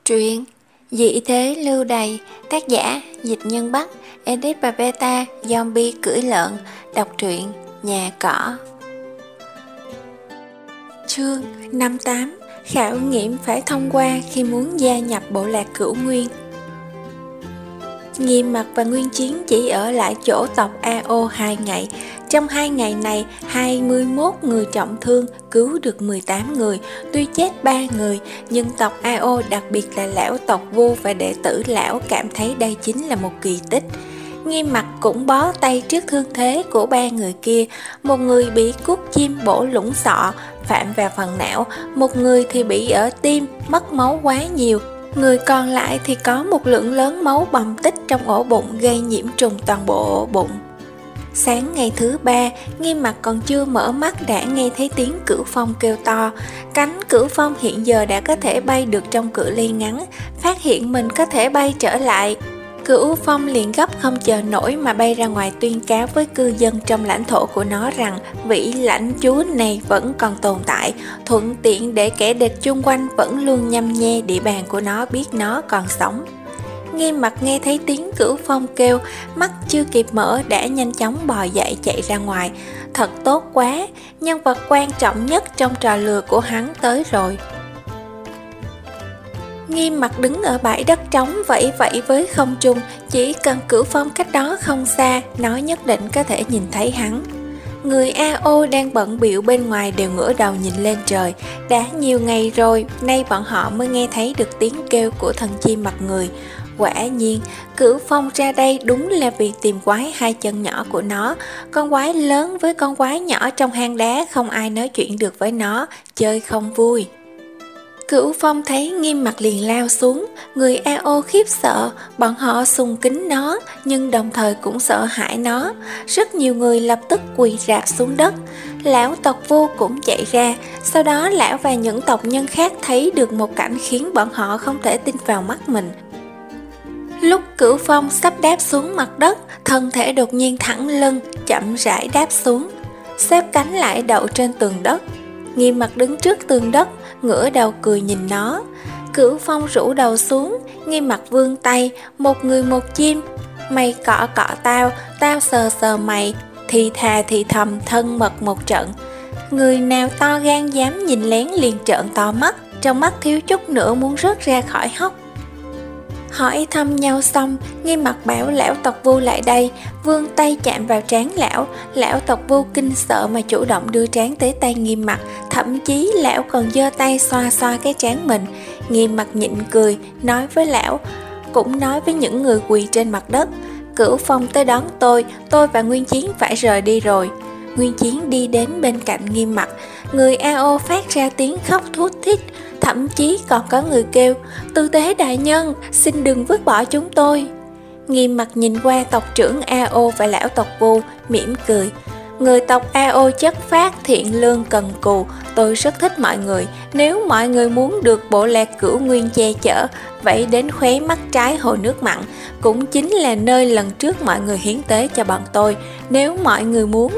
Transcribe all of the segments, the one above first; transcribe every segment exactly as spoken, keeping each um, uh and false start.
Truyện Dị thế lưu đày, tác giả Dịch Nhân Bắc, edit và beta Zombie cưỡi lợn. Đọc truyện Nhà Cỏ. Chương năm mươi tám. Khảo nghiệm phải thông qua khi muốn gia nhập bộ lạc Cửu Nguyên. Nghiêm Mặt và Nguyên Chiến chỉ ở lại chỗ tộc a ô hai ngày. Trong hai ngày này, hai mươi mốt người trọng thương, cứu được mười tám người, tuy chết ba người, nhưng tộc a ô, đặc biệt là lão tộc Vu và đệ tử lão cảm thấy đây chính là một kỳ tích. Nghiêm Mặt cũng bó tay trước thương thế của ba người kia. Một người bị cút chim bổ lũng sọ, phạm vào phần não, một người thì bị ở tim, mất máu quá nhiều. Người còn lại thì có một lượng lớn máu bầm tích trong ổ bụng, gây nhiễm trùng toàn bộ ổ bụng. Sáng ngày thứ ba, Nghiêm Mặt còn chưa mở mắt đã nghe thấy tiếng Cửu Phong kêu to. Cánh Cửu Phong hiện giờ đã có thể bay được trong cự ly ngắn, phát hiện mình có thể bay trở lại. Cửu Phong liền gấp không chờ nổi mà bay ra ngoài tuyên cáo với cư dân trong lãnh thổ của nó rằng vị lãnh chúa này vẫn còn tồn tại, thuận tiện để kẻ địch chung quanh vẫn luôn nhăm nhe địa bàn của nó biết nó còn sống. Nghiêm Mặt nghe thấy tiếng Cửu Phong kêu, mắt chưa kịp mở đã nhanh chóng bò dậy chạy ra ngoài. Thật tốt quá, nhân vật quan trọng nhất trong trò lừa của hắn tới rồi. Nghiêm Mặt đứng ở bãi đất trống vẫy vẫy với không trung, chỉ cần Cửu Phong cách đó không xa, nó nhất định có thể nhìn thấy hắn. Người a ô đang bận bịu bên ngoài đều ngửa đầu nhìn lên trời. Đã nhiều ngày rồi, nay bọn họ mới nghe thấy được tiếng kêu của thần chim mặt người. Quả nhiên, Cửu Phong ra đây đúng là vì tìm quái hai chân nhỏ của nó. Con quái lớn với con quái nhỏ trong hang đá, không ai nói chuyện được với nó, chơi không vui. Cửu Phong thấy Nghiêm Mặt liền lao xuống, người a ô khiếp sợ, bọn họ sùng kính nó, nhưng đồng thời cũng sợ hãi nó. Rất nhiều người lập tức quỳ rạp xuống đất. Lão tộc Vu cũng chạy ra, sau đó lão và những tộc nhân khác thấy được một cảnh khiến bọn họ không thể tin vào mắt mình. Lúc Cửu Phong sắp đáp xuống mặt đất, thân thể đột nhiên thẳng lưng, chậm rãi đáp xuống, xếp cánh lại đậu trên tường đất. Nghiêm Mặt đứng trước tường đất, ngửa đầu cười nhìn nó. Cửu Phong rũ đầu xuống, Nghiêm Mặt vươn tay, một người một chim. Mày cọ cọ tao, tao sờ sờ mày, thì thà thì thầm thân mật một trận. Người nào to gan dám nhìn lén liền trợn to mắt, trong mắt thiếu chút nữa muốn rớt ra khỏi hốc. Hỏi thăm nhau xong, Nghiêm Mặt bảo lão tộc Vu lại đây, vươn tay chạm vào trán lão. Lão tộc Vu kinh sợ mà chủ động đưa trán tới tay Nghiêm Mặt, thậm chí lão còn giơ tay xoa xoa cái trán mình. Nghiêm Mặt nhịn cười, nói với lão, cũng nói với những người quỳ trên mặt đất, Cửu Phong tới đón tôi, tôi và Nguyên Chiến phải rời đi rồi. Nguyên Chiến đi đến bên cạnh Nghiêm Mặt, người a ô phát ra tiếng khóc thút thít, thậm chí còn có người kêu, Tư Tế đại nhân, xin đừng vứt bỏ chúng tôi. Nghiêm Mặt nhìn qua tộc trưởng a ô và lão tộc Vu, mỉm cười. Người tộc a ô chất phác, thiện lương, cần cù, tôi rất thích mọi người. Nếu mọi người muốn được bộ lạc Cửu Nguyên che chở, vậy đến khóe mắt trái hồ nước mặn, cũng chính là nơi lần trước mọi người hiến tế cho bọn tôi. Nếu mọi người muốn...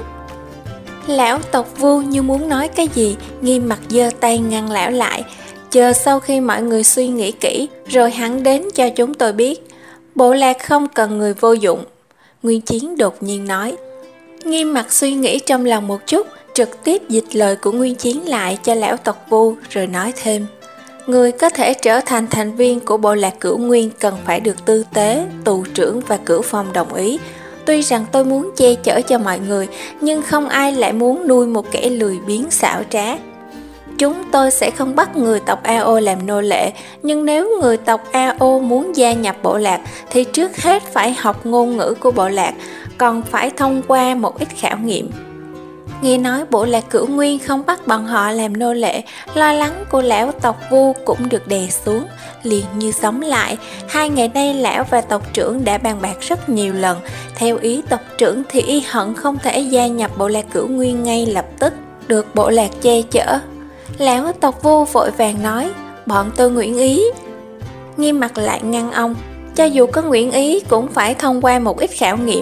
Lão tộc Vu như muốn nói cái gì, Nghiêm Mặt giơ tay ngăn lão lại. Chờ sau khi mọi người suy nghĩ kỹ, rồi hắn đến cho chúng tôi biết. Bộ lạc không cần người vô dụng, Nguyên Chiến đột nhiên nói. Nghiêm Mặt suy nghĩ trong lòng một chút, trực tiếp dịch lời của Nguyên Chiến lại cho lão tộc Vu, rồi nói thêm. Người có thể trở thành thành viên của bộ lạc Cửu Nguyên cần phải được Tư Tế, tù trưởng và Cửu Phong đồng ý. Tuy rằng tôi muốn che chở cho mọi người, nhưng không ai lại muốn nuôi một kẻ lười biếng xảo trá. Chúng tôi sẽ không bắt người tộc a ô làm nô lệ, nhưng nếu người tộc a ô muốn gia nhập bộ lạc thì trước hết phải học ngôn ngữ của bộ lạc, còn phải thông qua một ít khảo nghiệm. Nghe nói bộ lạc Cửu Nguyên không bắt bọn họ làm nô lệ, lo lắng của lão tộc Vu cũng được đè xuống, liền như sống lại. Hai ngày nay lão và tộc trưởng đã bàn bạc rất nhiều lần. Theo ý tộc trưởng thì y hận không thể gia nhập bộ lạc Cửu Nguyên ngay lập tức, được bộ lạc che chở. Lão tộc Vu vội vàng nói, bọn tôi nguyện ý. Nghiêm Mặt lại ngăn ông, cho dù có nguyện ý cũng phải thông qua một ít khảo nghiệm.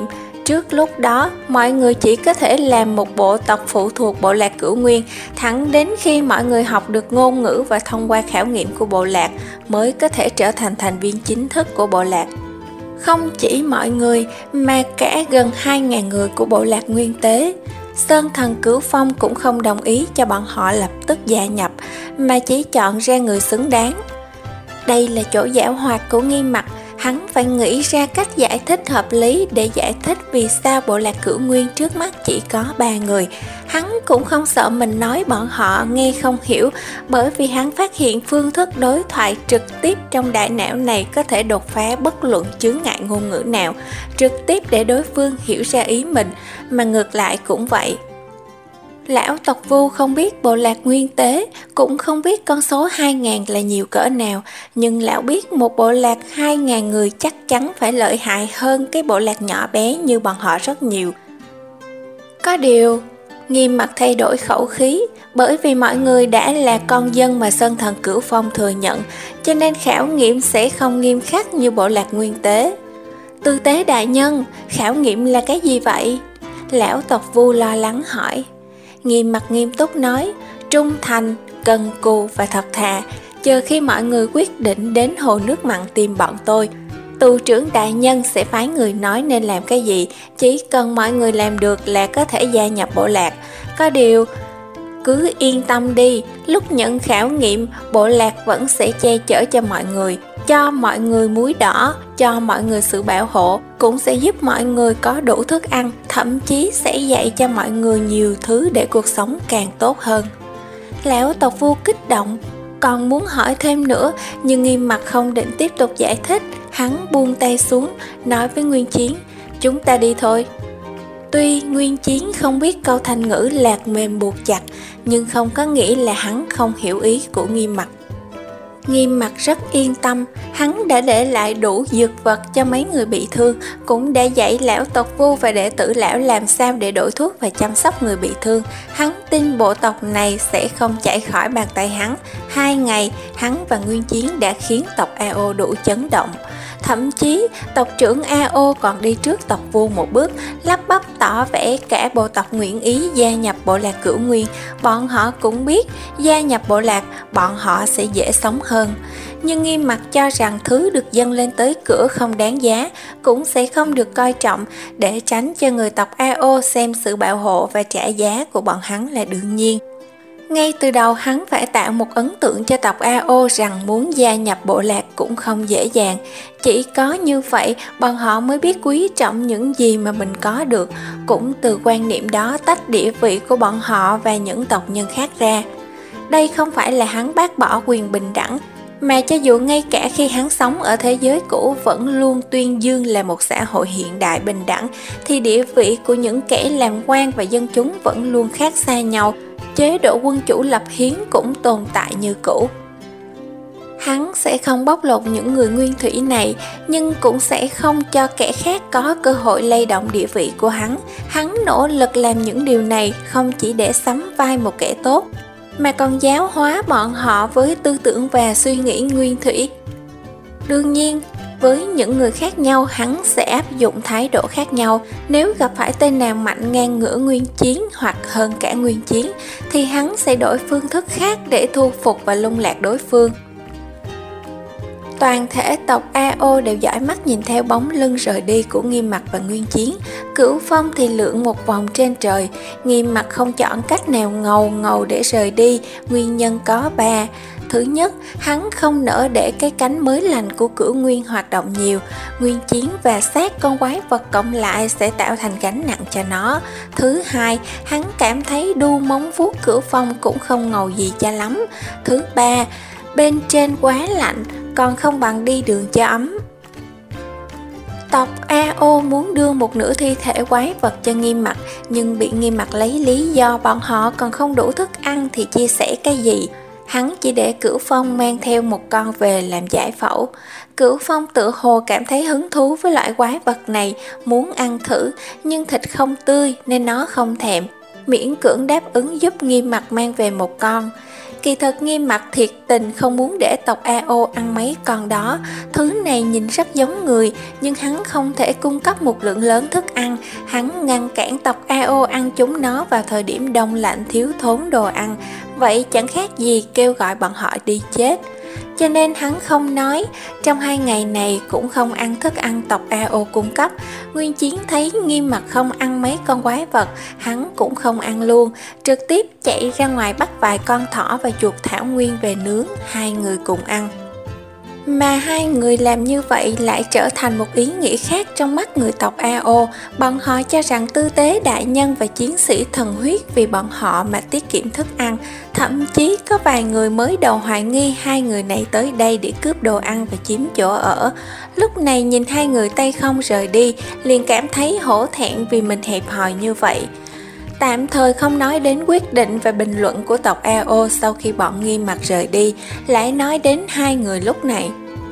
Trước lúc đó, mọi người chỉ có thể làm một bộ tộc phụ thuộc bộ lạc Cửu Nguyên, thẳng đến khi mọi người học được ngôn ngữ và thông qua khảo nghiệm của bộ lạc mới có thể trở thành thành viên chính thức của bộ lạc. Không chỉ mọi người mà cả gần hai nghìn người của bộ lạc Nguyên Tế. Sơn Thần Cửu Phong cũng không đồng ý cho bọn họ lập tức gia nhập, mà chỉ chọn ra người xứng đáng. Đây là chỗ giảo hoạt của Nghi Mặc, hắn phải nghĩ ra cách giải thích hợp lý để giải thích vì sao bộ lạc Cửu Nguyên trước mắt chỉ có ba người. Hắn cũng không sợ mình nói bọn họ nghe không hiểu, bởi vì hắn phát hiện phương thức đối thoại trực tiếp trong đại não này có thể đột phá bất luận chướng ngại ngôn ngữ nào, trực tiếp để đối phương hiểu ra ý mình, mà ngược lại cũng vậy. Lão tộc Vu không biết bộ lạc Nguyên Tế, cũng không biết con số hai nghìn là nhiều cỡ nào, nhưng lão biết một bộ lạc hai nghìn người chắc chắn phải lợi hại hơn cái bộ lạc nhỏ bé như bọn họ rất nhiều. Có điều, Nghiêm Mặc thay đổi khẩu khí, bởi vì mọi người đã là con dân mà Sơn Thần Cửu Phong thừa nhận, cho nên khảo nghiệm sẽ không nghiêm khắc như bộ lạc Nguyên Tế. Tư tế đại nhân, khảo nghiệm là cái gì vậy? Lão tộc Vu lo lắng hỏi. Nghiêm Mặc nghiêm túc nói, trung thành, cần cù và thật thà, chờ khi mọi người quyết định đến hồ nước mặn tìm bọn tôi. Tù trưởng đại nhân sẽ phái người nói nên làm cái gì, chỉ cần mọi người làm được là có thể gia nhập bộ lạc. Có điều, cứ yên tâm đi, lúc nhận khảo nghiệm, bộ lạc vẫn sẽ che chở cho mọi người, cho mọi người muối đỏ, cho mọi người sự bảo hộ, cũng sẽ giúp mọi người có đủ thức ăn, thậm chí sẽ dạy cho mọi người nhiều thứ để cuộc sống càng tốt hơn. Lão tộc Vu kích động, còn muốn hỏi thêm nữa, nhưng Nghiêm Mặc không định tiếp tục giải thích. Hắn buông tay xuống, nói với Nguyên Chiến, chúng ta đi thôi. Tuy Nguyên Chiến không biết câu thành ngữ lạc mềm buộc chặt, nhưng không có nghĩa là hắn không hiểu ý của Nghiêm Mặc. Nghiêm Mặc rất yên tâm, hắn đã để lại đủ dược vật cho mấy người bị thương, cũng đã dạy lão tộc Vu và đệ tử lão làm sao để đổi thuốc và chăm sóc người bị thương. Hắn tin bộ tộc này sẽ không chạy khỏi bàn tay hắn. Hai ngày, hắn và Nguyên Chiến đã khiến tộc a o đủ chấn động. Thậm chí, tộc trưởng a o còn đi trước tộc Vu một bước, lắp bắp tỏ vẻ cả bộ tộc nguyện ý gia nhập bộ lạc Cửu Nguyên. Bọn họ cũng biết, gia nhập bộ lạc, bọn họ sẽ dễ sống hơn. Nhưng Nghiêm Mặc cho rằng thứ được dâng lên tới cửa không đáng giá, cũng sẽ không được coi trọng, để tránh cho người tộc a o xem sự bảo hộ và trả giá của bọn hắn là đương nhiên. Ngay từ đầu hắn phải tạo một ấn tượng cho tộc a o rằng muốn gia nhập bộ lạc cũng không dễ dàng. Chỉ có như vậy bọn họ mới biết quý trọng những gì mà mình có được, cũng từ quan niệm đó tách địa vị của bọn họ và những tộc nhân khác ra. Đây không phải là hắn bác bỏ quyền bình đẳng, mà cho dù ngay cả khi hắn sống ở thế giới cũ vẫn luôn tuyên dương là một xã hội hiện đại bình đẳng, thì địa vị của những kẻ làm quan và dân chúng vẫn luôn khác xa nhau. Chế độ quân chủ lập hiến cũng tồn tại như cũ. Hắn sẽ không bóc lột những người nguyên thủy này, nhưng cũng sẽ không cho kẻ khác có cơ hội lay động địa vị của hắn. Hắn nỗ lực làm những điều này không chỉ để sắm vai một kẻ tốt, mà còn giáo hóa bọn họ với tư tưởng và suy nghĩ nguyên thủy. Đương nhiên, với những người khác nhau, hắn sẽ áp dụng thái độ khác nhau. Nếu gặp phải tên nào mạnh ngang ngửa Nguyên Chiến hoặc hơn cả Nguyên Chiến, thì hắn sẽ đổi phương thức khác để thu phục và lung lạc đối phương. Toàn thể tộc a o đều dõi mắt nhìn theo bóng lưng rời đi của Nghiêm Mặc và Nguyên Chiến. Cửu Phong thì lượn một vòng trên trời. Nghiêm Mặc không chọn cách nào ngầu ngầu để rời đi, nguyên nhân có ba. Thứ nhất, hắn không nỡ để cái cánh mới lành của Cửu Nguyên hoạt động nhiều. Nguyên Chiến và xác con quái vật cộng lại sẽ tạo thành gánh nặng cho nó. Thứ hai, hắn cảm thấy đu móng vuốt Cửu Phong cũng không ngầu gì cho lắm. Thứ ba, bên trên quá lạnh, còn không bằng đi đường cho ấm. Tộc a o muốn đưa một nửa thi thể quái vật cho Nghiêm Mặc, nhưng bị Nghiêm Mặc lấy lý do bọn họ còn không đủ thức ăn thì chia sẻ cái gì. Hắn chỉ để Cửu Phong mang theo một con về làm giải phẫu. Cửu Phong tự hồ cảm thấy hứng thú với loại quái vật này, muốn ăn thử, nhưng thịt không tươi nên nó không thèm, miễn cưỡng đáp ứng giúp Nghiêm Mặc mang về một con. Kỳ thực Nghiêm Mặc thiệt tình không muốn để tộc A O ăn mấy con đó. Thứ này nhìn rất giống người, nhưng hắn không thể cung cấp một lượng lớn thức ăn. Hắn ngăn cản tộc A O ăn chúng nó vào thời điểm đông lạnh thiếu thốn đồ ăn. Vậy chẳng khác gì kêu gọi bọn họ đi chết. Cho nên hắn không nói. Trong hai ngày này cũng không ăn thức ăn tộc A O cung cấp. Nguyên Chiến thấy Nghiêm Mặc không ăn mấy con quái vật, hắn cũng không ăn luôn, trực tiếp chạy ra ngoài bắt vài con thỏ và chuột thảo nguyên về nướng, hai người cùng ăn. Mà hai người làm như vậy lại trở thành một ý nghĩa khác trong mắt người tộc A O. Bọn họ cho rằng tư tế đại nhân và chiến sĩ thần huyết vì bọn họ mà tiết kiệm thức ăn. Thậm chí có vài người mới đầu hoài nghi hai người này tới đây để cướp đồ ăn và chiếm chỗ ở. Lúc này nhìn hai người tay không rời đi, liền cảm thấy hổ thẹn vì mình hẹp hòi như vậy. Tạm thời không nói đến quyết định và bình luận của tộc A O sau khi bọn Nghiêm Mặc rời đi, lại nói đến hai người lúc này.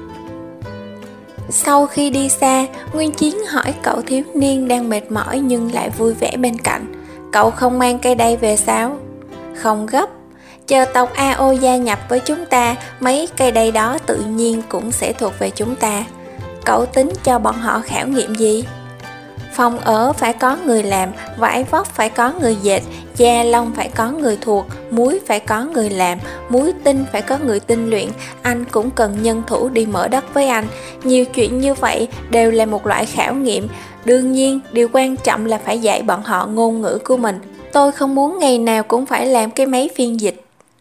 Sau khi đi xa, Nguyên Chiến hỏi cậu thiếu niên đang mệt mỏi nhưng lại vui vẻ bên cạnh. Cậu không mang cây đay về sao? Không gấp, chờ tộc A O gia nhập với chúng ta, mấy cây đay đó tự nhiên cũng sẽ thuộc về chúng ta. Cậu tính cho bọn họ khảo nghiệm gì? Phòng ở phải có người làm, vải vóc phải có người dệt, da lông phải có người thuộc, muối phải có người làm, muối tinh phải có người tinh luyện. Anh cũng cần nhân thủ đi mở đất với anh. Nhiều chuyện như vậy đều là một loại khảo nghiệm. Đương nhiên, điều quan trọng là phải dạy bọn họ ngôn ngữ của mình. Tôi không muốn ngày nào cũng phải làm cái máy phiên dịch.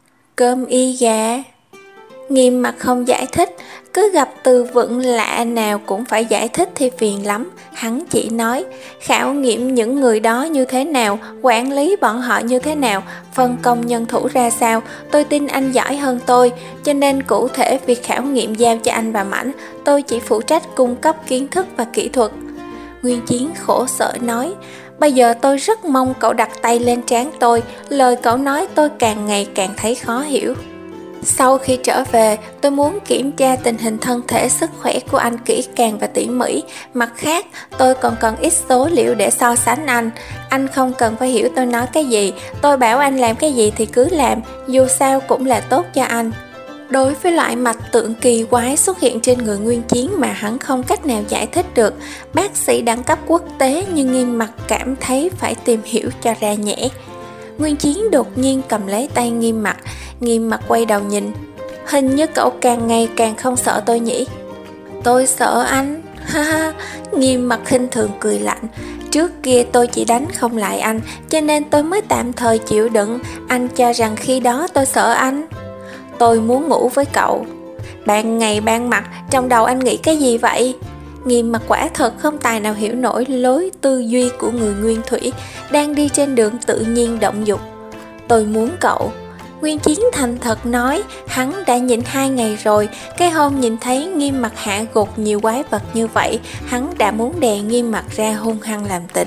Cơm y gà. Nghiêm Mặc không giải thích, cứ gặp từ vựng lạ nào cũng phải giải thích thì phiền lắm. Hắn chỉ nói, khảo nghiệm những người đó như thế nào, quản lý bọn họ như thế nào, phân công nhân thủ ra sao. Tôi tin anh giỏi hơn tôi, cho nên cụ thể việc khảo nghiệm giao cho anh và Mãnh, tôi chỉ phụ trách cung cấp kiến thức và kỹ thuật. Nguyên Chiến khổ sở nói, bây giờ tôi rất mong cậu đặt tay lên trán tôi, lời cậu nói tôi càng ngày càng thấy khó hiểu. Sau khi trở về, tôi muốn kiểm tra tình hình thân thể sức khỏe của anh kỹ càng và tỉ mỉ. Mặt khác, tôi còn cần ít số liệu để so sánh anh. Anh không cần phải hiểu tôi nói cái gì, tôi bảo anh làm cái gì thì cứ làm, dù sao cũng là tốt cho anh. Đối với loại mạch tượng kỳ quái xuất hiện trên người Nguyên Chiến mà hắn không cách nào giải thích được, bác sĩ đẳng cấp quốc tế nhưng Nghiêm Mặc cảm thấy phải tìm hiểu cho ra nhẽ. Nguyên Chiến đột nhiên cầm lấy tay Nghiêm Mặc, Nghiêm Mặc quay đầu nhìn. Hình như cậu càng ngày càng không sợ tôi nhỉ? Tôi sợ anh, ha ha. Nghiêm Mặc khinh thường cười lạnh. Trước kia tôi chỉ đánh không lại anh, cho nên tôi mới tạm thời chịu đựng. Anh cho rằng khi đó tôi sợ anh? Tôi muốn ngủ với cậu. Ban ngày ban mặt, trong đầu anh nghĩ cái gì vậy? Nghiêm Mặc quả thật không tài nào hiểu nổi lối tư duy của người nguyên thủy, đang đi trên đường tự nhiên động dục. Tôi muốn cậu. Nguyên Chiến thành thật nói, hắn đã nhịn hai ngày rồi. Cái hôm nhìn thấy Nghiêm Mặc hạ gục nhiều quái vật như vậy, hắn đã muốn đè Nghiêm Mặc ra hung hăng làm tình.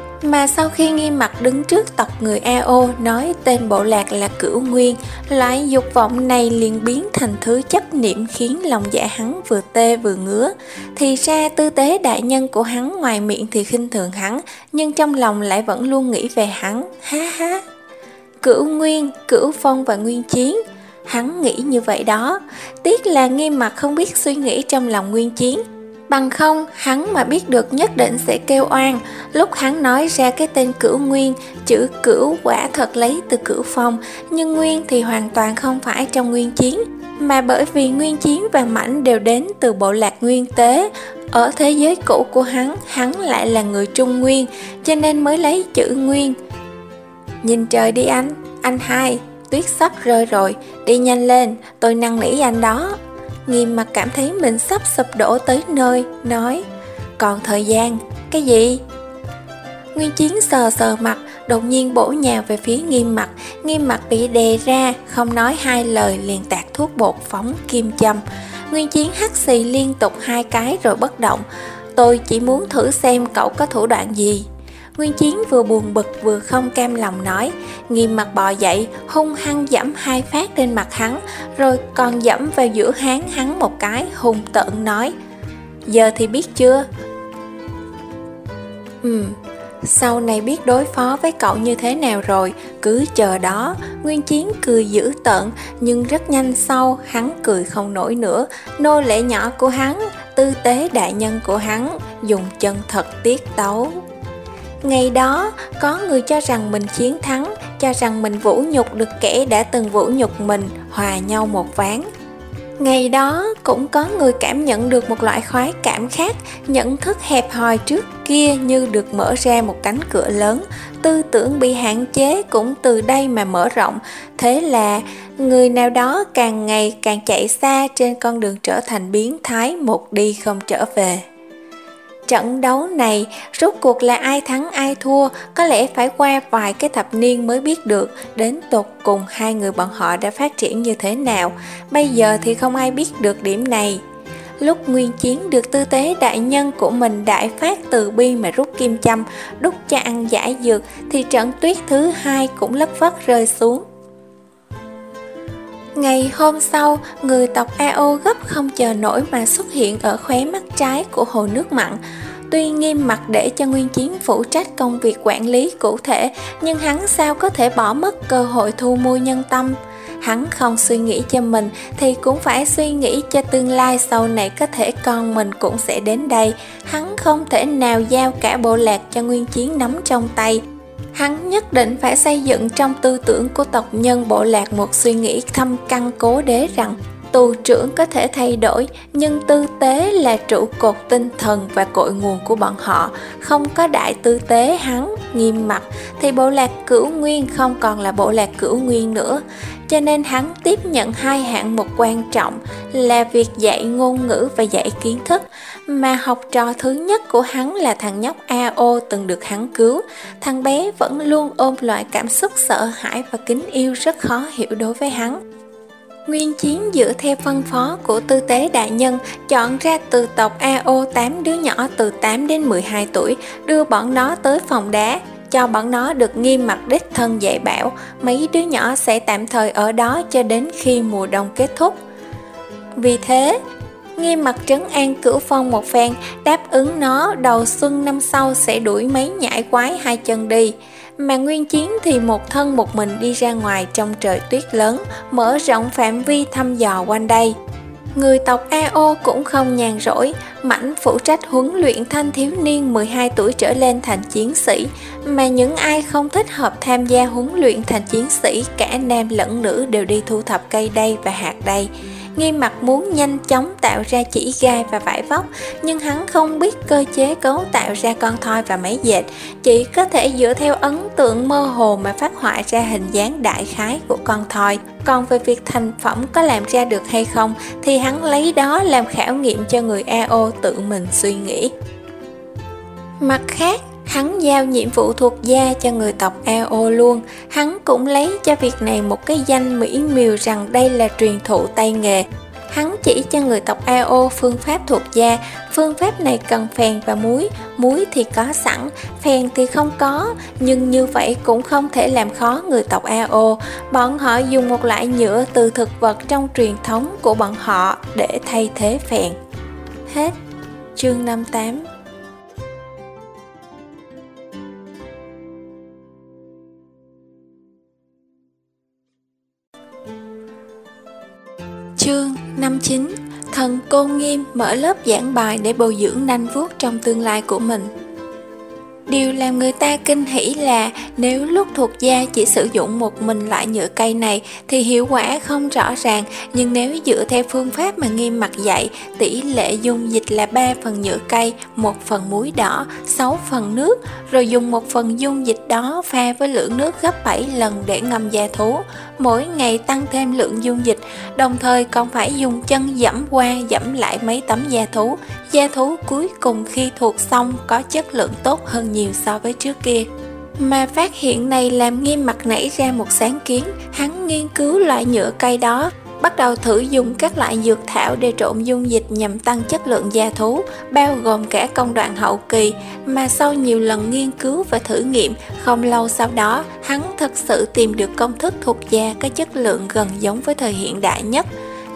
Mà sau khi Nghiêm Mặc đứng trước tộc người A O nói tên bộ lạc là Cửu Nguyên, loại dục vọng này liền biến thành thứ chấp niệm khiến lòng dạ hắn vừa tê vừa ngứa. Thì ra tư tế đại nhân của hắn ngoài miệng thì khinh thường hắn, nhưng trong lòng lại vẫn luôn nghĩ về hắn, ha ha. Cửu Nguyên, Cửu Phong và Nguyên Chiến, hắn nghĩ như vậy đó. Tiếc là Nghiêm Mặc không biết suy nghĩ trong lòng Nguyên Chiến. Bằng không, hắn mà biết được nhất định sẽ kêu oan. Lúc hắn nói ra cái tên Cửu Nguyên, chữ Cửu quả thật lấy từ Cửu Phong, nhưng Nguyên thì hoàn toàn không phải trong Nguyên Chiến. Mà bởi vì Nguyên Chiến và Mãnh đều đến từ bộ lạc Nguyên Tế, ở thế giới cũ của hắn, hắn lại là người Trung Nguyên, cho nên mới lấy chữ Nguyên. Nhìn trời đi anh, anh hai, tuyết sắp rơi rồi, đi nhanh lên, tôi năn nỉ anh đó. Nghiêm Mặc cảm thấy mình sắp sụp đổ tới nơi, nói, còn thời gian, cái gì? Nguyên Chiến sờ sờ mặt, đột nhiên bổ nhào về phía Nghiêm Mặc. Nghiêm Mặc bị đè ra, không nói hai lời liền tạt thuốc bột phóng kim châm. Nguyên Chiến hắt xì liên tục hai cái rồi bất động. Tôi chỉ muốn thử xem cậu có thủ đoạn gì. Nguyên Chiến vừa buồn bực vừa không cam lòng nói. Nghiêm Mặc bò dậy, hung hăng giẫm hai phát lên mặt hắn, rồi còn giẫm vào giữa háng hắn một cái, hung tợn nói, giờ thì biết chưa? Ừm, Sau này biết đối phó với cậu như thế nào rồi, cứ chờ đó. Nguyên Chiến cười dữ tợn, nhưng rất nhanh sau, hắn cười không nổi nữa. Nô lệ nhỏ của hắn, tư tế đại nhân của hắn, dùng chân thật tiết tấu. Ngày đó, có người cho rằng mình chiến thắng, cho rằng mình vũ nhục được kẻ đã từng vũ nhục mình, hòa nhau một ván. Ngày đó cũng có người cảm nhận được một loại khoái cảm khác, nhận thức hẹp hòi trước kia như được mở ra một cánh cửa lớn, tư tưởng bị hạn chế cũng từ đây mà mở rộng. Thế là người nào đó càng ngày càng chạy xa trên con đường trở thành biến thái, một đi không trở về. Trận đấu này rốt cuộc là ai thắng ai thua, có lẽ phải qua vài cái thập niên mới biết được đến tột cùng hai người bọn họ đã phát triển như thế nào. Bây giờ thì không ai biết được điểm này. Lúc Nguyên Chiến được tư tế đại nhân của mình đại phát từ bi mà rút kim châm, đút cho ăn giải dược, thì trận tuyết thứ hai cũng lất phất rơi xuống. Ngày hôm sau, người tộc A O gấp không chờ nổi mà xuất hiện ở khóe mắt trái của hồ nước mặn. Tuy nghiêm mặt để cho Nguyên Chiến phụ trách công việc quản lý cụ thể, nhưng hắn sao có thể bỏ mất cơ hội thu mua nhân tâm. Hắn không suy nghĩ cho mình thì cũng phải suy nghĩ cho tương lai sau này, có thể con mình cũng sẽ đến đây. Hắn không thể nào giao cả bộ lạc cho Nguyên Chiến nắm trong tay. Hắn nhất định phải xây dựng trong tư tưởng của tộc nhân bộ lạc một suy nghĩ thâm căn cố đế rằng tù trưởng có thể thay đổi, nhưng tư tế là trụ cột tinh thần và cội nguồn của bọn họ. Không có đại tư tế hắn, nghiêm mặt, thì bộ lạc Cửu Nguyên không còn là bộ lạc Cửu Nguyên nữa. Cho nên hắn tiếp nhận hai hạng mục quan trọng là việc dạy ngôn ngữ và dạy kiến thức. Mà học trò thứ nhất của hắn là thằng nhóc A O từng được hắn cứu. Thằng bé vẫn luôn ôm loại cảm xúc sợ hãi và kính yêu rất khó hiểu đối với hắn. Nguyên Chiến dựa theo phân phó của tư tế đại nhân, chọn ra từ tộc A O tám đứa nhỏ từ tám đến mười hai tuổi, đưa bọn nó tới phòng đá, cho bọn nó được nghiêm mặt đích thân dạy bảo. Mấy đứa nhỏ sẽ tạm thời ở đó cho đến khi mùa đông kết thúc. Vì thế, nghiêm mặt trấn an Cửu Phong một phen, đáp ứng nó đầu xuân năm sau sẽ đuổi mấy nhãi quái hai chân đi. Mà Nguyên Chiến thì một thân một mình đi ra ngoài trong trời tuyết lớn, mở rộng phạm vi thăm dò quanh đây. Người tộc A O cũng không nhàn rỗi, Mãnh phụ trách huấn luyện thanh thiếu niên mười hai tuổi trở lên thành chiến sĩ, mà những ai không thích hợp tham gia huấn luyện thành chiến sĩ, cả nam lẫn nữ đều đi thu thập cây đay và hạt đay. Nghiêm mặt muốn nhanh chóng tạo ra chỉ gai và vải vóc, nhưng hắn không biết cơ chế cấu tạo ra con thoi và máy dệt, chỉ có thể dựa theo ấn tượng mơ hồ mà phát họa ra hình dáng đại khái của con thoi. Còn về việc thành phẩm có làm ra được hay không thì hắn lấy đó làm khảo nghiệm cho người A O tự mình suy nghĩ. Mặt khác, hắn giao nhiệm vụ thuộc gia cho người tộc A O luôn. Hắn cũng lấy cho việc này một cái danh mỹ miều rằng đây là truyền thụ tay nghề. Hắn chỉ cho người tộc A O phương pháp thuộc gia. Phương pháp này cần phèn và muối. Muối thì có sẵn, phèn thì không có. Nhưng như vậy cũng không thể làm khó người tộc A O. Bọn họ dùng một loại nhựa từ thực vật trong truyền thống của bọn họ để thay thế phèn. Hết chương năm mươi tám. Chương năm mươi chín. Thần Côn Nghiêm mở lớp giảng bài để bồi dưỡng nanh vuốt trong tương lai của mình. Điều làm người ta kinh hỉ là nếu lúc thuộc gia chỉ sử dụng một mình loại nhựa cây này thì hiệu quả không rõ ràng, nhưng nếu dựa theo phương pháp mà Nghiêm mặt dạy, tỷ lệ dung dịch là ba phần nhựa cây, một phần muối đỏ, sáu phần nước, rồi dùng một phần dung dịch đó pha với lượng nước gấp bảy lần để ngâm da thú. Mỗi ngày tăng thêm lượng dung dịch, đồng thời còn phải dùng chân dẫm qua dẫm lại mấy tấm da thú. Da thú cuối cùng khi thuộc xong có chất lượng tốt hơn nhiều so với trước kia. Mà phát hiện này làm Nghiêm mặt nảy ra một sáng kiến. Hắn nghiên cứu loại nhựa cây đó, bắt đầu thử dùng các loại dược thảo để trộn dung dịch nhằm tăng chất lượng da thú, bao gồm cả công đoạn hậu kỳ. Mà sau nhiều lần nghiên cứu và thử nghiệm, không lâu sau đó, hắn thực sự tìm được công thức thuộc da có chất lượng gần giống với thời hiện đại nhất.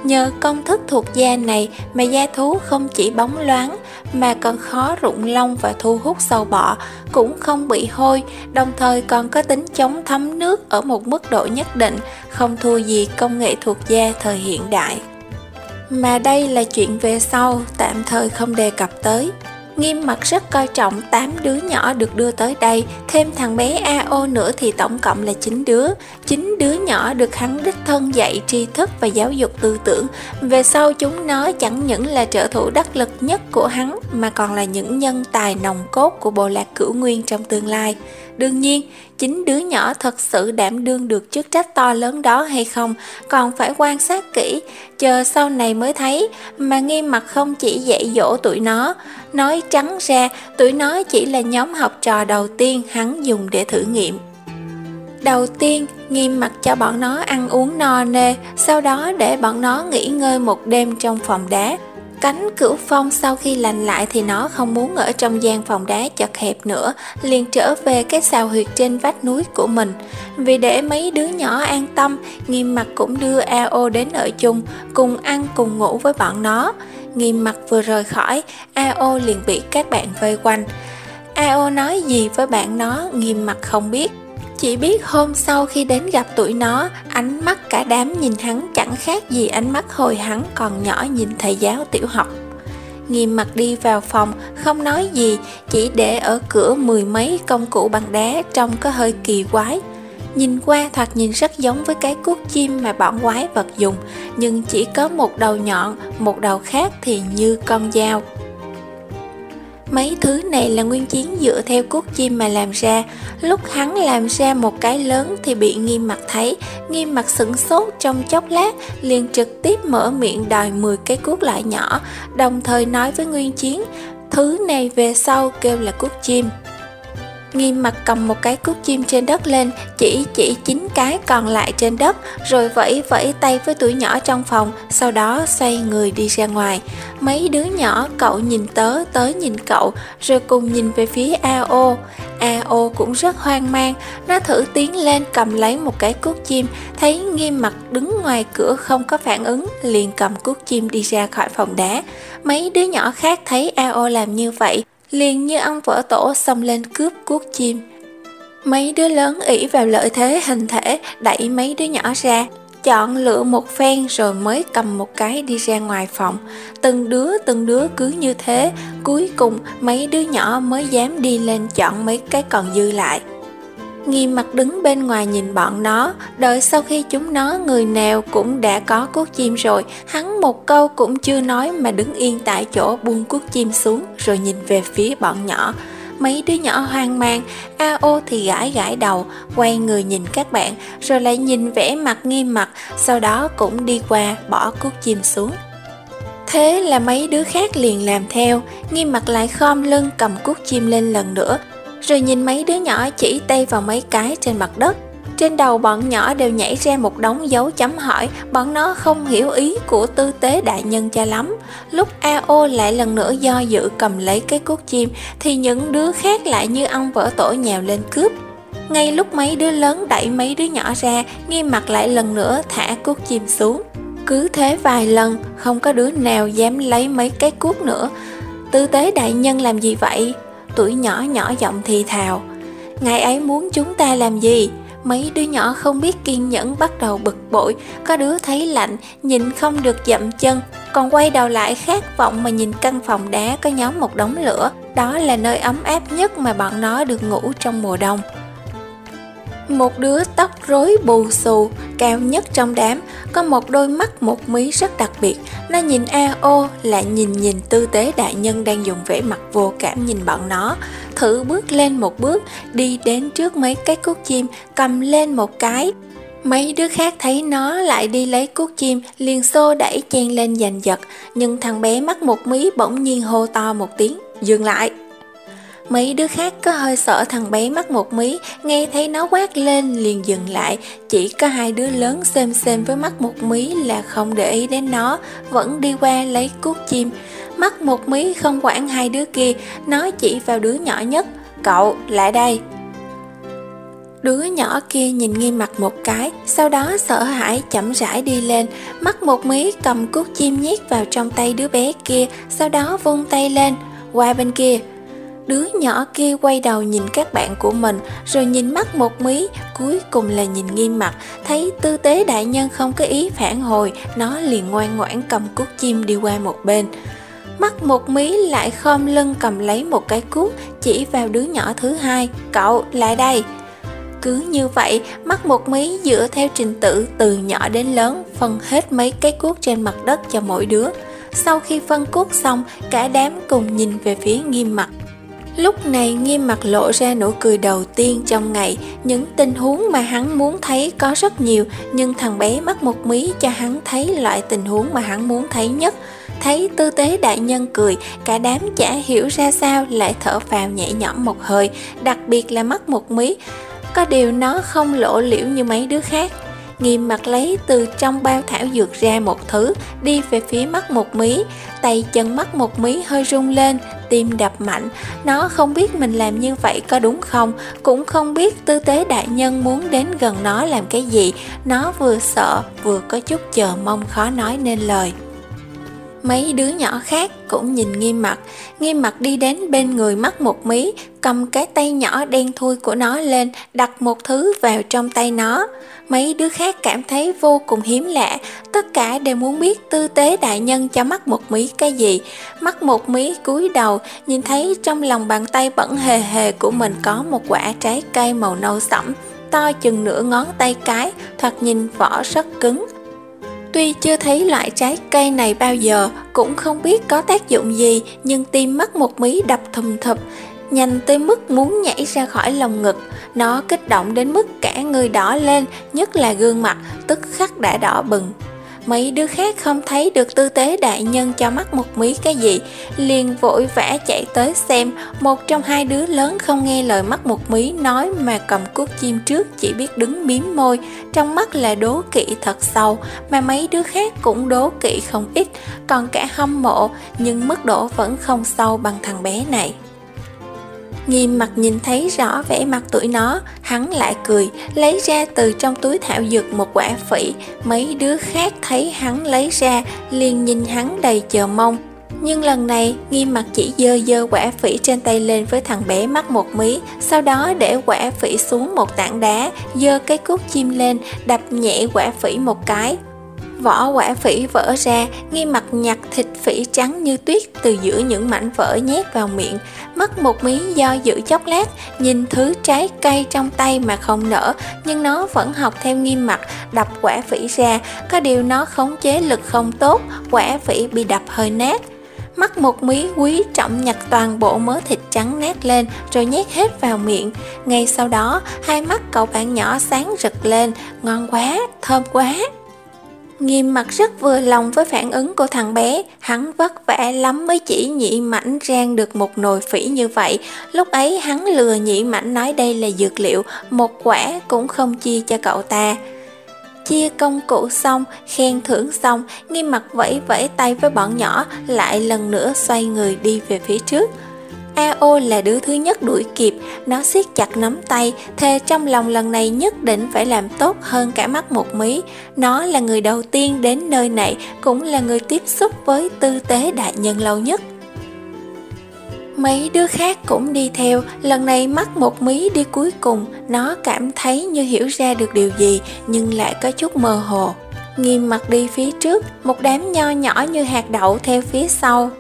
Nhờ công thức thuộc da này mà da thú không chỉ bóng loáng mà còn khó rụng lông và thu hút sâu bọ, cũng không bị hôi, đồng thời còn có tính chống thấm nước ở một mức độ nhất định, không thua gì công nghệ thuộc da thời hiện đại. Mà đây là chuyện về sau, tạm thời không đề cập tới. Nghiêm Mặt rất coi trọng tám đứa nhỏ được đưa tới đây, thêm thằng bé a ô nữa thì tổng cộng là chín đứa. chín đứa nhỏ được hắn đích thân dạy tri thức và giáo dục tư tưởng. Về sau chúng nó chẳng những là trợ thủ đắc lực nhất của hắn mà còn là những nhân tài nòng cốt của bộ lạc Cửu Nguyên trong tương lai. Đương nhiên, chín đứa nhỏ thật sự đảm đương được chức trách to lớn đó hay không còn phải quan sát kỹ, chờ sau này mới thấy. Mà Nghiêm Mặt không chỉ dạy dỗ tụi nó, nói trắng ra tụi nó chỉ là nhóm học trò đầu tiên hắn dùng để thử nghiệm. Đầu tiên, Nghiêm Mặt cho bọn nó ăn uống no nê, sau đó để bọn nó nghỉ ngơi một đêm trong phòng đá. Cánh Cửu Phong sau khi lành lại thì nó không muốn ở trong gian phòng đá chật hẹp nữa, liền trở về cái sào huyệt trên vách núi của mình. Vì để mấy đứa nhỏ an tâm, Nghiêm Mặt cũng đưa a ô đến ở chung, cùng ăn cùng ngủ với bọn nó. Nghiêm Mặt vừa rời khỏi, a ô liền bị các bạn vây quanh. a ô nói gì với bạn nó, Nghiêm Mặt không biết. Chỉ biết hôm sau khi đến gặp tụi nó, ánh mắt cả đám nhìn hắn chẳng khác gì ánh mắt hồi hắn còn nhỏ nhìn thầy giáo tiểu học. Nghiêm Mặt đi vào phòng, không nói gì, chỉ để ở cửa mười mấy công cụ bằng đá trông có hơi kỳ quái. Nhìn qua thoạt nhìn rất giống với cái cuốc chim mà bọn quái vật dùng, nhưng chỉ có một đầu nhọn, một đầu khác thì như con dao. Mấy thứ này là Nguyên Chiến dựa theo cuốc chim mà làm ra. Lúc hắn làm ra một cái lớn thì bị Nghiêm Mặt thấy. Nghiêm Mặt sửng sốt trong chốc lát, liền trực tiếp mở miệng đòi mười cái cuốc loại nhỏ, đồng thời nói với Nguyên Chiến, thứ này về sau kêu là cuốc chim. Nghiêm Mặt cầm một cái cuốc chim trên đất lên, chỉ chỉ chín cái còn lại trên đất, rồi vẫy vẫy tay với tụi nhỏ trong phòng, sau đó xoay người đi ra ngoài. Mấy đứa nhỏ cậu nhìn tớ, tớ nhìn cậu, rồi cùng nhìn về phía a ô. a ô cũng rất hoang mang, nó thử tiến lên cầm lấy một cái cuốc chim, thấy Nghiêm Mặt đứng ngoài cửa không có phản ứng, liền cầm cuốc chim đi ra khỏi phòng đá. Mấy đứa nhỏ khác thấy a ô làm như vậy, liền như ông vỡ tổ xông lên cướp cuốc chim. Mấy đứa lớn ỷ vào lợi thế hình thể đẩy mấy đứa nhỏ ra, chọn lựa một phen rồi mới cầm một cái đi ra ngoài phòng. Từng đứa từng đứa cứ như thế, cuối cùng mấy đứa nhỏ mới dám đi lên chọn mấy cái còn dư lại. Nghiêm Mặt đứng bên ngoài nhìn bọn nó, đợi sau khi chúng nó người nào cũng đã có cuốc chim rồi, hắn một câu cũng chưa nói mà đứng yên tại chỗ buông cuốc chim xuống rồi nhìn về phía bọn nhỏ. Mấy đứa nhỏ hoang mang, a ô thì gãi gãi đầu, quay người nhìn các bạn, rồi lại nhìn vẻ mặt Nghiêm Mặt, sau đó cũng đi qua bỏ cuốc chim xuống. Thế là mấy đứa khác liền làm theo. Nghiêm Mặt lại khom lưng cầm cuốc chim lên lần nữa, rồi nhìn mấy đứa nhỏ chỉ tay vào mấy cái trên mặt đất. Trên đầu bọn nhỏ đều nhảy ra một đống dấu chấm hỏi, bọn nó không hiểu ý của tư tế đại nhân cho lắm. Lúc a ô lại lần nữa do dự cầm lấy cái cuốc chim, thì những đứa khác lại như ong vỡ tổ nhào lên cướp. Ngay lúc mấy đứa lớn đẩy mấy đứa nhỏ ra, Nghiêm Mặt lại lần nữa thả cuốc chim xuống. Cứ thế vài lần, không có đứa nào dám lấy mấy cái cuốc nữa. Tư tế đại nhân làm gì vậy? Tuổi nhỏ nhỏ giọng thì thào. Ngài ấy muốn chúng ta làm gì? Mấy đứa nhỏ không biết kiên nhẫn bắt đầu bực bội, có đứa thấy lạnh, nhìn không được dậm chân, còn quay đầu lại khát vọng mà nhìn căn phòng đá có nhóm một đống lửa. Đó là nơi ấm áp nhất mà bọn nó được ngủ trong mùa đông. Một đứa tóc rối bù xù, cao nhất trong đám, có một đôi mắt một mí rất đặc biệt. Nó nhìn a ô, lại nhìn nhìn tư tế đại nhân đang dùng vẻ mặt vô cảm nhìn bọn nó. Thử bước lên một bước, đi đến trước mấy cái cuốc chim, cầm lên một cái. Mấy đứa khác thấy nó lại đi lấy cuốc chim, liền xô đẩy chen lên giành giật. Nhưng thằng bé mắt một mí bỗng nhiên hô to một tiếng, dừng lại. Mấy đứa khác có hơi sợ thằng bé mắt một mí, nghe thấy nó quát lên liền dừng lại. Chỉ có hai đứa lớn xem xem với mắt một mí là không để ý đến nó, vẫn đi qua lấy cuốc chim. Mắt một mí không quản hai đứa kia, nó chỉ vào đứa nhỏ nhất. Cậu, lại đây. Đứa nhỏ kia nhìn Nghiêm Mặc một cái, sau đó sợ hãi chậm rãi đi lên. Mắt Một Mí cầm cuốc chim nhét vào trong tay đứa bé kia, sau đó vung tay lên, qua bên kia. Đứa nhỏ kia quay đầu nhìn các bạn của mình, rồi nhìn mắt Một Mí, cuối cùng là nhìn Nghiêm Mặc. Thấy tư tế đại nhân không có ý phản hồi, nó liền ngoan ngoãn cầm cuốc chim đi qua một bên. Mắt Một Mí lại khom lưng cầm lấy một cái cuốc, chỉ vào đứa nhỏ thứ hai, cậu lại đây. Cứ như vậy, mắt Một Mí dựa theo trình tự từ nhỏ đến lớn, phân hết mấy cái cuốc trên mặt đất cho mỗi đứa. Sau khi phân cuốc xong, cả đám cùng nhìn về phía Nghiêm Mặc. Lúc này Nghiêm Mặc lộ ra nụ cười đầu tiên trong ngày. Những tình huống mà hắn muốn thấy có rất nhiều, nhưng thằng bé mắt Một Mí cho hắn thấy loại tình huống mà hắn muốn thấy nhất. Thấy tư tế đại nhân cười, cả đám chả hiểu ra sao lại thở phào nhẹ nhõm một hơi, đặc biệt là mắt Một Mí. Có điều nó không lộ liễu như mấy đứa khác. Nghiêm Mặc lấy từ trong bao thảo dược ra một thứ, đi về phía mắt Một Mí. Tay chân mắt Một Mí hơi rung lên, tim đập mạnh. Nó không biết mình làm như vậy có đúng không, cũng không biết tư tế đại nhân muốn đến gần nó làm cái gì. Nó vừa sợ vừa có chút chờ mong khó nói nên lời. Mấy đứa nhỏ khác cũng nhìn Nghiêm Mặc. Nghiêm Mặc đi đến bên người mắt Một Mí, cầm cái tay nhỏ đen thui của nó lên, đặt một thứ vào trong tay nó. Mấy đứa khác cảm thấy vô cùng hiếm lạ, tất cả đều muốn biết tư tế đại nhân cho mắt Một Mí cái gì. Mắt Một Mí cúi đầu, nhìn thấy trong lòng bàn tay bẩn hề hề của mình có một quả trái cây màu nâu sẫm, to chừng nửa ngón tay cái, thoạt nhìn vỏ rất cứng. Tuy chưa thấy loại trái cây này bao giờ, cũng không biết có tác dụng gì, nhưng tim mắt Một Mí đập thùm thụp, nhanh tới mức muốn nhảy ra khỏi lồng ngực. Nó kích động đến mức cả người đỏ lên, nhất là gương mặt, tức khắc đã đỏ bừng. Mấy đứa khác không thấy được tư tế đại nhân cho mắt Một Mí cái gì, liền vội vã chạy tới xem. Một trong hai đứa lớn không nghe lời mắt Một Mí nói mà cầm cuốc chim trước, chỉ biết đứng miếm môi, trong mắt là đố kỵ thật sâu. Mà mấy đứa khác cũng đố kỵ không ít, còn cả hâm mộ, nhưng mức độ vẫn không sâu bằng thằng bé này. Nghiêm Mặc nhìn thấy rõ vẻ mặt tụi nó, hắn lại cười, lấy ra từ trong túi thảo dược một quả phỉ. Mấy đứa khác thấy hắn lấy ra, liền nhìn hắn đầy chờ mong. Nhưng lần này, Nghiêm Mặc chỉ giơ giơ quả phỉ trên tay lên với thằng bé mắt Một Mí, sau đó để quả phỉ xuống một tảng đá, giơ cái cuốc chim lên, đập nhẹ quả phỉ một cái. Vỏ quả phỉ vỡ ra, Nghiêm Mặc nhặt thịt phỉ trắng như tuyết từ giữa những mảnh vỡ nhét vào miệng. Mắt Một Mí do dự chốc lát, nhìn thứ trái cây trong tay mà không nở, nhưng nó vẫn học theo Nghiêm Mặc, đập quả phỉ ra. Có điều nó khống chế lực không tốt, quả phỉ bị đập hơi nát. Mắt Một Mí quý trọng nhặt toàn bộ mớ thịt trắng nát lên, rồi nhét hết vào miệng. Ngay sau đó, hai mắt cậu bạn nhỏ sáng rực lên, ngon quá, thơm quá. Nghiêm Mặc rất vừa lòng với phản ứng của thằng bé, hắn vất vả lắm mới chỉ Nhị Mãnh rang được một nồi phỉ như vậy. Lúc ấy hắn lừa Nhị Mãnh nói đây là dược liệu, một quả cũng không chia cho cậu ta. Chia công cụ xong, khen thưởng xong, Nghiêm Mặc vẫy vẫy tay với bọn nhỏ, lại lần nữa xoay người đi về phía trước. a ô là đứa thứ nhất đuổi kịp, nó siết chặt nắm tay, thề trong lòng lần này nhất định phải làm tốt hơn cả mắt Một Mí. Nó là người đầu tiên đến nơi này, cũng là người tiếp xúc với tư tế đại nhân lâu nhất. Mấy đứa khác cũng đi theo, lần này mắt Một Mí đi cuối cùng. Nó cảm thấy như hiểu ra được điều gì, nhưng lại có chút mơ hồ. Nghiêm Mặc đi phía trước, một đám nho nhỏ như hạt đậu theo phía sau.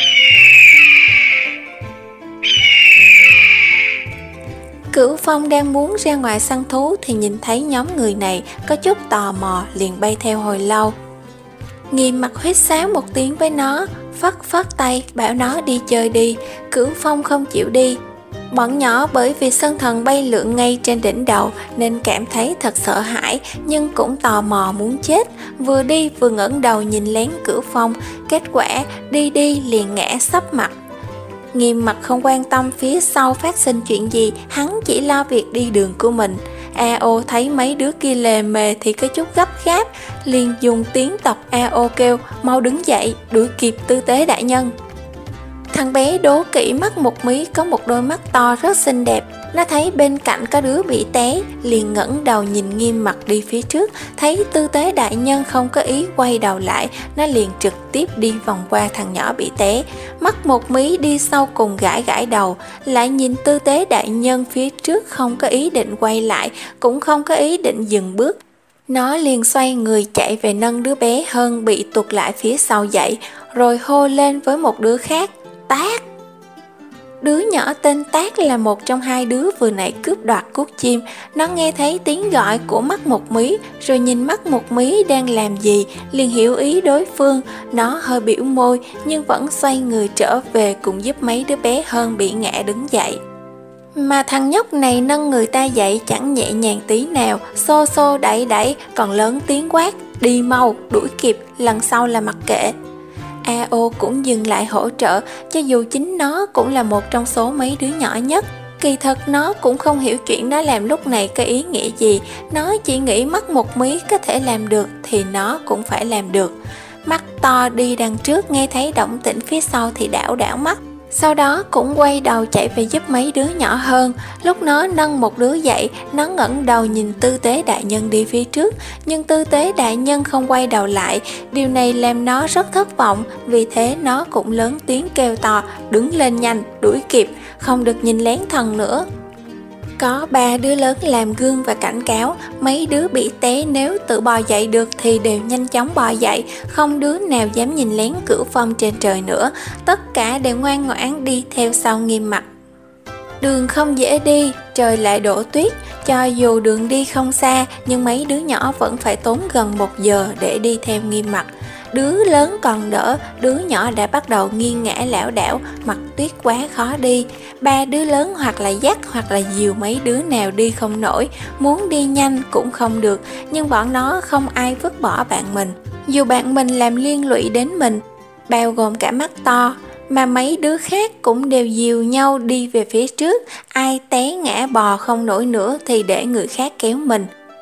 Cửu Phong đang muốn ra ngoài săn thú thì nhìn thấy nhóm người này, có chút tò mò liền bay theo hồi lâu. Nghiêm Mặc huýt sáo một tiếng với nó, phất phất tay bảo nó đi chơi đi. Cửu Phong không chịu đi. Bọn nhỏ bởi vì sơn thần bay lượn ngay trên đỉnh đầu nên cảm thấy thật sợ hãi, nhưng cũng tò mò muốn chết, vừa đi vừa ngẩng đầu nhìn lén Cửu Phong. Kết quả đi đi liền ngã sấp mặt. Nghiêm Mặc không quan tâm phía sau phát sinh chuyện gì, hắn chỉ lo việc đi đường của mình. a ô thấy mấy đứa kia lề mề thì có chút gấp gáp, liền dùng tiếng tộc a ô kêu mau đứng dậy, đuổi kịp tư tế đại nhân. Thằng bé đố kỵ mắt một mí có một đôi mắt to rất xinh đẹp. Nó thấy bên cạnh có đứa bị té, liền ngẩng đầu nhìn Nghiêm Mặt đi phía trước. Thấy tư tế đại nhân không có ý quay đầu lại, nó liền trực tiếp đi vòng qua thằng nhỏ bị té. Mắt một mí đi sau cùng gãi gãi đầu, lại nhìn tư tế đại nhân phía trước không có ý định quay lại, cũng không có ý định dừng bước. Nó liền xoay người chạy về nâng đứa bé hơn bị tụt lại phía sau dậy, rồi hô lên với một đứa khác: Tác! Đứa nhỏ tên Tác là một trong hai đứa vừa nãy cướp đoạt cuốc chim. Nó nghe thấy tiếng gọi của mắt một mí, rồi nhìn mắt một mí đang làm gì, liền hiểu ý đối phương. Nó hơi biểu môi nhưng vẫn xoay người trở về cùng giúp mấy đứa bé hơn bị ngã đứng dậy. Mà thằng nhóc này nâng người ta dậy chẳng nhẹ nhàng tí nào, xô xô đẩy đẩy, còn lớn tiếng quát: Đi mau, đuổi kịp, lần sau là mặc kệ. a ô cũng dừng lại hỗ trợ, cho dù chính nó cũng là một trong số mấy đứa nhỏ nhất. Kỳ thật nó cũng không hiểu chuyện nó làm lúc này có ý nghĩa gì. Nó chỉ nghĩ mắt một mí có thể làm được thì nó cũng phải làm được. Mắt to đi đằng trước nghe thấy động tĩnh phía sau thì đảo đảo mắt, sau đó cũng quay đầu chạy về giúp mấy đứa nhỏ hơn. Lúc nó nâng một đứa dậy, nó ngẩng đầu nhìn tư tế đại nhân đi phía trước, nhưng tư tế đại nhân không quay đầu lại. Điều này làm nó rất thất vọng, vì thế nó cũng lớn tiếng kêu to: Đứng lên nhanh, đuổi kịp, không được nhìn lén thần nữa. Có ba đứa lớn làm gương và cảnh cáo, mấy đứa bị té nếu tự bò dậy được thì đều nhanh chóng bò dậy, không đứa nào dám nhìn lén Cửu Phong trên trời nữa. Tất cả đều ngoan ngoãn đi theo sau Nghiêm Mặt. Đường không dễ đi, trời lại đổ tuyết. Cho dù đường đi không xa, nhưng mấy đứa nhỏ vẫn phải tốn gần một giờ để đi theo Nghiêm Mặt. Đứa lớn còn đỡ, đứa nhỏ đã bắt đầu nghiêng ngã lảo đảo, mặt tuyết quá khó đi. Ba đứa lớn hoặc là dắt hoặc là dìu mấy đứa nào đi không nổi, muốn đi nhanh cũng không được, nhưng bọn nó không ai vứt bỏ bạn mình, dù bạn mình làm liên lụy đến mình, bao gồm cả mắt to. Mà mấy đứa khác cũng đều dìu nhau đi về phía trước, ai té ngã bò không nổi nữa thì để người khác kéo mình.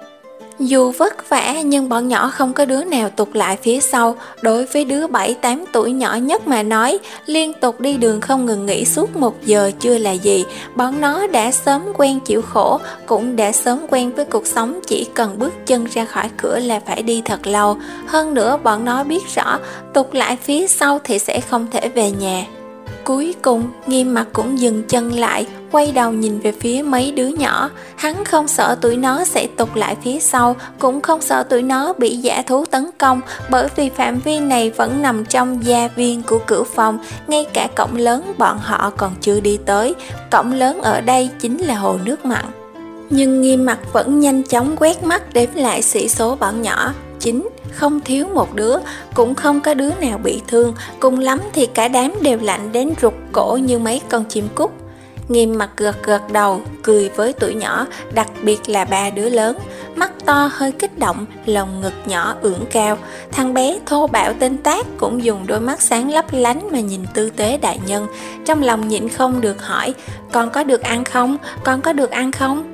Dù vất vả nhưng bọn nhỏ không có đứa nào tụt lại phía sau. Đối với đứa bảy tám tuổi nhỏ nhất mà nói, liên tục đi đường không ngừng nghỉ suốt một giờ chưa là gì. Bọn nó đã sớm quen chịu khổ, cũng đã sớm quen với cuộc sống chỉ cần bước chân ra khỏi cửa là phải đi thật lâu. Hơn nữa bọn nó biết rõ, tụt lại phía sau thì sẽ không thể về nhà. Cuối cùng, Nghiêm Mặt cũng dừng chân lại, quay đầu nhìn về phía mấy đứa nhỏ. Hắn không sợ tụi nó sẽ tụt lại phía sau, cũng không sợ tụi nó bị dã thú tấn công, bởi vì phạm vi này vẫn nằm trong gia viên của Cửu Phong, ngay cả cổng lớn bọn họ còn chưa đi tới. Cổng lớn ở đây chính là hồ nước mặn. Nhưng Nghiêm Mặt vẫn nhanh chóng quét mắt đếm lại sĩ số bọn nhỏ. Chính, không thiếu một đứa, cũng không có đứa nào bị thương, cùng lắm thì cả đám đều lạnh đến rụt cổ như mấy con chim cút. Nghiêm Mặt gật gật đầu, cười với tụi nhỏ, đặc biệt là ba đứa lớn. Mắt to hơi kích động, lồng ngực nhỏ ưỡn cao. Thằng bé thô bạo tên Tác cũng dùng đôi mắt sáng lấp lánh mà nhìn tư tế đại nhân. Trong lòng nhịn không được hỏi: Con có được ăn không? Con có được ăn không?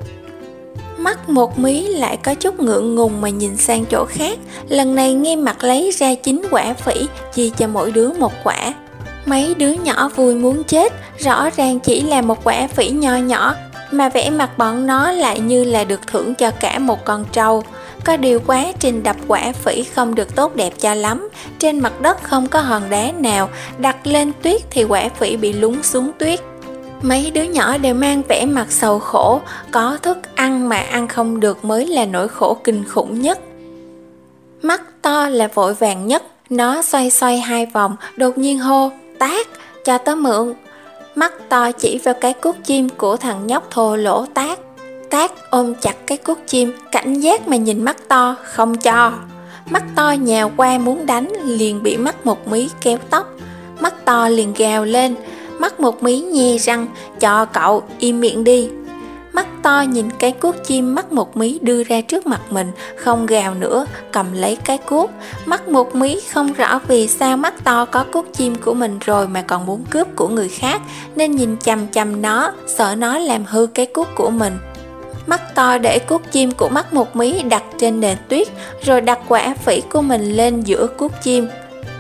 Mắt một mí lại có chút ngượng ngùng mà nhìn sang chỗ khác. Lần này Nghiêm Mặt lấy ra chín quả phỉ, chia cho mỗi đứa một quả. Mấy đứa nhỏ vui muốn chết, rõ ràng chỉ là một quả phỉ nho nhỏ, mà vẻ mặt bọn nó lại như là được thưởng cho cả một con trâu. Có điều quá trình đập quả phỉ không được tốt đẹp cho lắm. Trên mặt đất không có hòn đá nào, đặt lên tuyết thì quả phỉ bị lún xuống tuyết. Mấy đứa nhỏ đều mang vẻ mặt sầu khổ, có thức ăn mà ăn không được mới là nỗi khổ kinh khủng nhất. Mắt to là vội vàng nhất, nó xoay xoay hai vòng, đột nhiên hô: Tác, cho tớ mượn. Mắt to chỉ vào cái cuốc chim của thằng nhóc thô lỗ Tác. Tác ôm chặt cái cuốc chim, cảnh giác mà nhìn mắt to, không cho. Mắt to nhào qua muốn đánh, liền bị mắt một mí kéo tóc. Mắt to liền gào lên. Mắt một mí nhe răng: Cho cậu, im miệng đi. Mắt to nhìn cái cuốc chim mắt một mí đưa ra trước mặt mình, không gào nữa, cầm lấy cái cuốc. Mắt một mí không rõ vì sao mắt to có cuốc chim của mình rồi mà còn muốn cướp của người khác, nên nhìn chằm chằm nó, sợ nó làm hư cái cuốc của mình. Mắt to để cuốc chim của mắt một mí đặt trên nền tuyết, rồi đặt quả phỉ của mình lên giữa cuốc chim.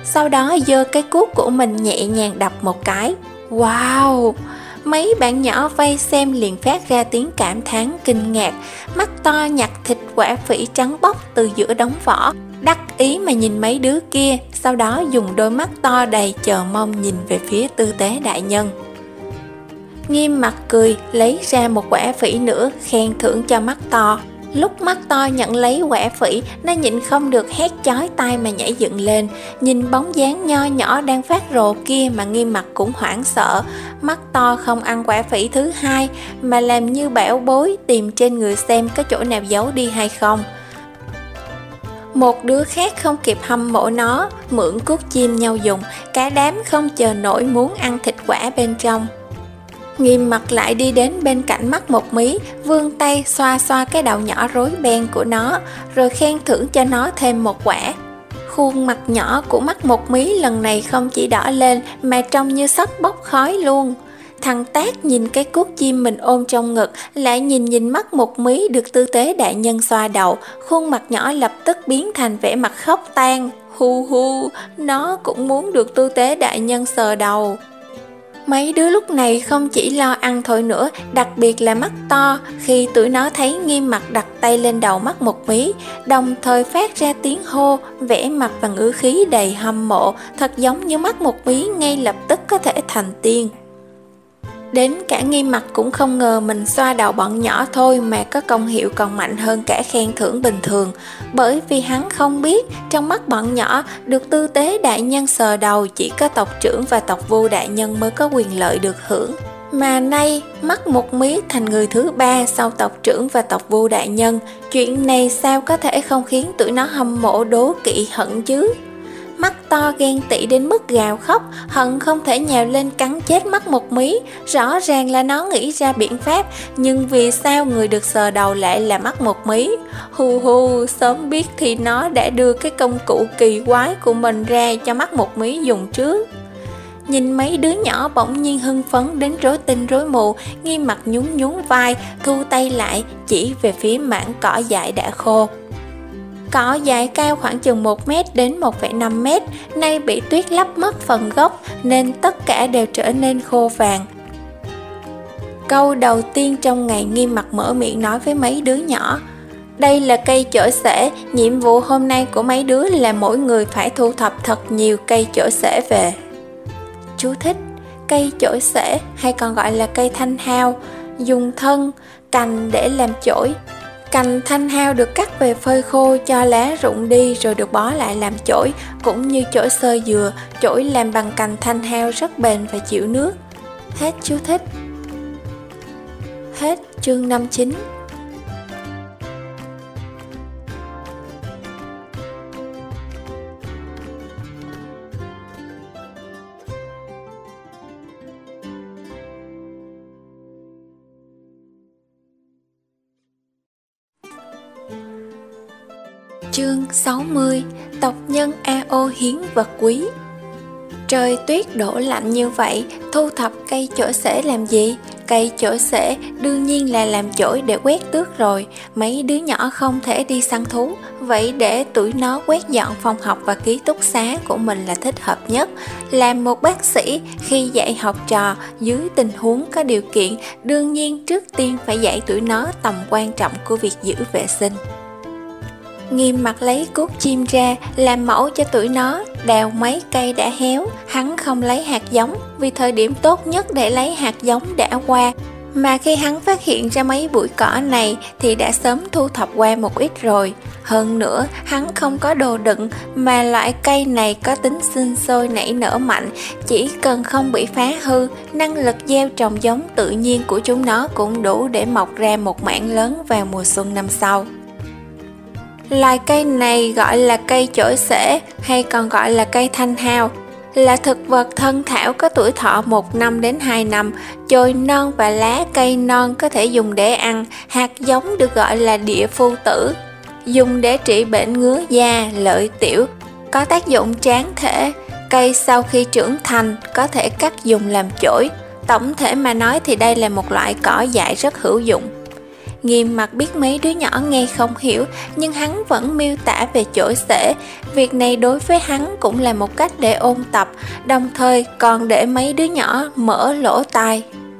sau đó giơ cái cuốc của mình nhẹ nhàng đập một cái. Wow! Mấy bạn nhỏ vây xem liền phát ra tiếng cảm thán kinh ngạc, mắt to nhặt thịt quả phỉ trắng bóc từ giữa đống vỏ, đắc ý mà nhìn mấy đứa kia, sau đó dùng đôi mắt to đầy chờ mong nhìn về phía tư tế đại nhân. Nghiêm mặt cười, lấy ra một quả phỉ nữa, khen thưởng cho mắt to. Lúc mắt to nhận lấy quả phỉ, nó nhịn không được hét chói tai mà nhảy dựng lên. Nhìn bóng dáng nho nhỏ đang phát rồ kia mà Nghiêm mặt cũng hoảng sợ. Mắt to không ăn quả phỉ thứ hai, mà làm như bảo bối tìm trên người xem có chỗ nào giấu đi hay không. Một đứa khác không kịp hâm mộ nó, mượn cuốc chim nhau dùng, cả đám không chờ nổi muốn ăn thịt quả bên trong. Nghiêm mặt lại đi đến bên cạnh mắt một mí, vươn tay xoa xoa cái đầu nhỏ rối beng của nó, rồi khen thưởng cho nó thêm một quả. Khuôn mặt nhỏ của mắt một mí lần này không chỉ đỏ lên mà trông như sắp bốc khói luôn. Thằng Tác nhìn cái cuốc chim mình ôm trong ngực, lại nhìn nhìn mắt một mí được tư tế đại nhân xoa đầu, khuôn mặt nhỏ lập tức biến thành vẻ mặt khóc tang. Hu hu, nó cũng muốn được tư tế đại nhân sờ đầu. Mấy đứa lúc này không chỉ lo ăn thôi nữa, đặc biệt là mắt to, khi tụi nó thấy Nghiêm mặt đặt tay lên đầu mắt một mí, đồng thời phát ra tiếng hô, vẻ mặt và ngữ khí đầy hâm mộ, thật giống như mắt một mí ngay lập tức có thể thành tiên. Đến cả Nghiêm mặt cũng không ngờ mình xoa đầu bọn nhỏ thôi mà có công hiệu còn mạnh hơn cả khen thưởng bình thường, bởi vì hắn không biết trong mắt bọn nhỏ được tư tế đại nhân sờ đầu chỉ có tộc trưởng và tộc vu đại nhân mới có quyền lợi được hưởng. Mà nay mắt một mí thành người thứ ba sau tộc trưởng và tộc vu đại nhân, chuyện này sao có thể không khiến tụi nó hâm mộ đố kỵ hận chứ. Mắt to ghen tị đến mức gào khóc, hận không thể nhào lên cắn chết mắt một mí. Rõ ràng là nó nghĩ ra biện pháp, nhưng vì sao người được sờ đầu lại là mắt một mí? Hu hu, sớm biết thì nó đã đưa cái công cụ kỳ quái của mình ra cho mắt một mí dùng trước. Nhìn mấy đứa nhỏ bỗng nhiên hưng phấn đến rối tinh rối mù, Nghiêm mặt nhún nhún vai, thu tay lại, chỉ về phía mảng cỏ dại đã khô. Cỏ dại cao khoảng chừng một mét đến một phẩy năm mét, nay bị tuyết lấp mất phần gốc nên tất cả đều trở nên khô vàng. Câu đầu tiên trong ngày Nghiêm mặt mở miệng nói với mấy đứa nhỏ: đây là cây chổi xể, nhiệm vụ hôm nay của mấy đứa là mỗi người phải thu thập thật nhiều cây chổi xể về. Chú thích: cây chổi xể hay còn gọi là cây thanh hao, dùng thân, cành để làm chổi. Cành thanh hao được cắt về phơi khô cho lá rụng đi rồi được bó lại làm chổi, cũng như chổi sơ dừa, chổi làm bằng cành thanh hao rất bền và chịu nước. Hết chú thích. Hết chương năm mươi chín. Chương sáu mươi. Tộc nhân a ô hiến vật quý. Trời tuyết đổ lạnh như vậy, thu thập cây chổi xể làm gì? Cây chổi xể đương nhiên là làm chổi để quét tước rồi. Mấy đứa nhỏ không thể đi săn thú, vậy để tụi nó quét dọn phòng học và ký túc xá của mình là thích hợp nhất. Làm một bác sĩ, khi dạy học trò dưới tình huống có điều kiện, đương nhiên trước tiên phải dạy tụi nó tầm quan trọng của việc giữ vệ sinh. Nghiêm mặt lấy cuốc chim ra, làm mẫu cho tụi nó, đào mấy cây đã héo. Hắn không lấy hạt giống, vì thời điểm tốt nhất để lấy hạt giống đã qua. Mà khi hắn phát hiện ra mấy bụi cỏ này thì đã sớm thu thập qua một ít rồi. Hơn nữa, hắn không có đồ đựng, mà loại cây này có tính sinh sôi nảy nở mạnh. Chỉ cần không bị phá hư, năng lực gieo trồng giống tự nhiên của chúng nó cũng đủ để mọc ra một mảng lớn vào mùa xuân năm sau. Loài cây này gọi là cây chổi xể, hay còn gọi là cây thanh hao, là thực vật thân thảo có tuổi thọ một năm đến hai năm. Chồi non và lá cây non có thể dùng để ăn. Hạt giống được gọi là địa phu tử, dùng để trị bệnh ngứa da, lợi tiểu, có tác dụng tráng thể. Cây sau khi trưởng thành có thể cắt dùng làm chổi. Tổng thể mà nói thì đây là một loại cỏ dại rất hữu dụng. Nghiêm Mặt biết mấy đứa nhỏ nghe không hiểu, nhưng hắn vẫn miêu tả về chổi xể. Việc này đối với hắn cũng là một cách để ôn tập, đồng thời còn để mấy đứa nhỏ mở lỗ tai.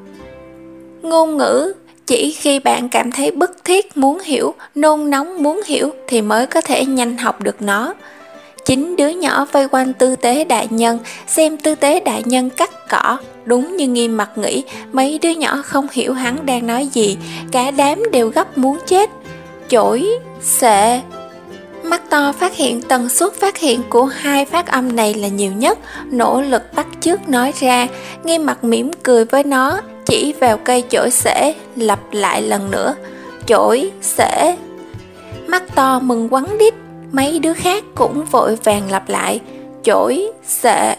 Ngôn ngữ chỉ khi bạn cảm thấy bức thiết muốn hiểu, nôn nóng muốn hiểu thì mới có thể nhanh học được nó. Chín đứa nhỏ vây quanh tư tế đại nhân, xem tư tế đại nhân cắt cỏ. Đúng như Nghiêm Mặt nghĩ, mấy đứa nhỏ không hiểu hắn đang nói gì, cả đám đều gấp muốn chết. Chổi, xệ. Mắt to phát hiện tần suất phát hiện của hai phát âm này là nhiều nhất, nỗ lực bắt chước nói ra. Nghiêm Mặt mỉm cười với nó, chỉ vào cây chổi xể, lặp lại lần nữa. Chổi, xể. Mắt to mừng quắn đít, mấy đứa khác cũng vội vàng lặp lại. Chổi, xệ.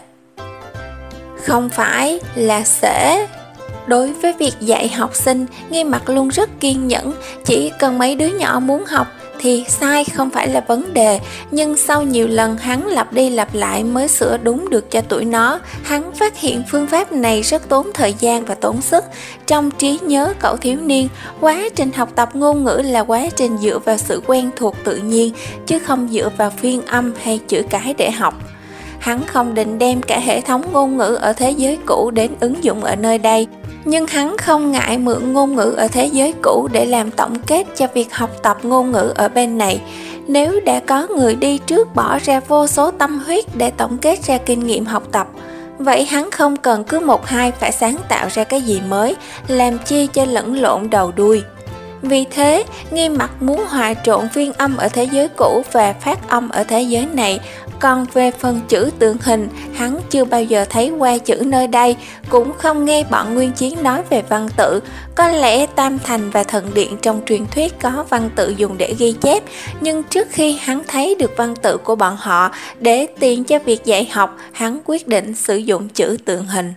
Không phải là xể. Đối với việc dạy học sinh, Nghiêm Mặt luôn rất kiên nhẫn, chỉ cần mấy đứa nhỏ muốn học thì sai không phải là vấn đề, nhưng sau nhiều lần hắn lặp đi lặp lại mới sửa đúng được cho tụi nó. Hắn phát hiện phương pháp này rất tốn thời gian và tốn sức. Trong trí nhớ cậu thiếu niên, quá trình học tập ngôn ngữ là quá trình dựa vào sự quen thuộc tự nhiên, chứ không dựa vào phiên âm hay chữ cái để học. Hắn không định đem cả hệ thống ngôn ngữ ở thế giới cũ đến ứng dụng ở nơi đây, nhưng hắn không ngại mượn ngôn ngữ ở thế giới cũ để làm tổng kết cho việc học tập ngôn ngữ ở bên này. Nếu đã có người đi trước bỏ ra vô số tâm huyết để tổng kết ra kinh nghiệm học tập, vậy hắn không cần cứ một hai phải sáng tạo ra cái gì mới, làm chi cho lẫn lộn đầu đuôi. Vì thế, Nghiêm Mặt muốn hòa trộn phiên âm ở thế giới cũ và phát âm ở thế giới này. Còn về phần chữ tượng hình, hắn chưa bao giờ thấy qua chữ nơi đây, cũng không nghe bọn Nguyên Chiến nói về văn tự. Có lẽ Tam Thành và Thần Điện trong truyền thuyết có văn tự dùng để ghi chép, nhưng trước khi hắn thấy được văn tự của bọn họ, để tiền cho việc dạy học, hắn quyết định sử dụng chữ tượng hình.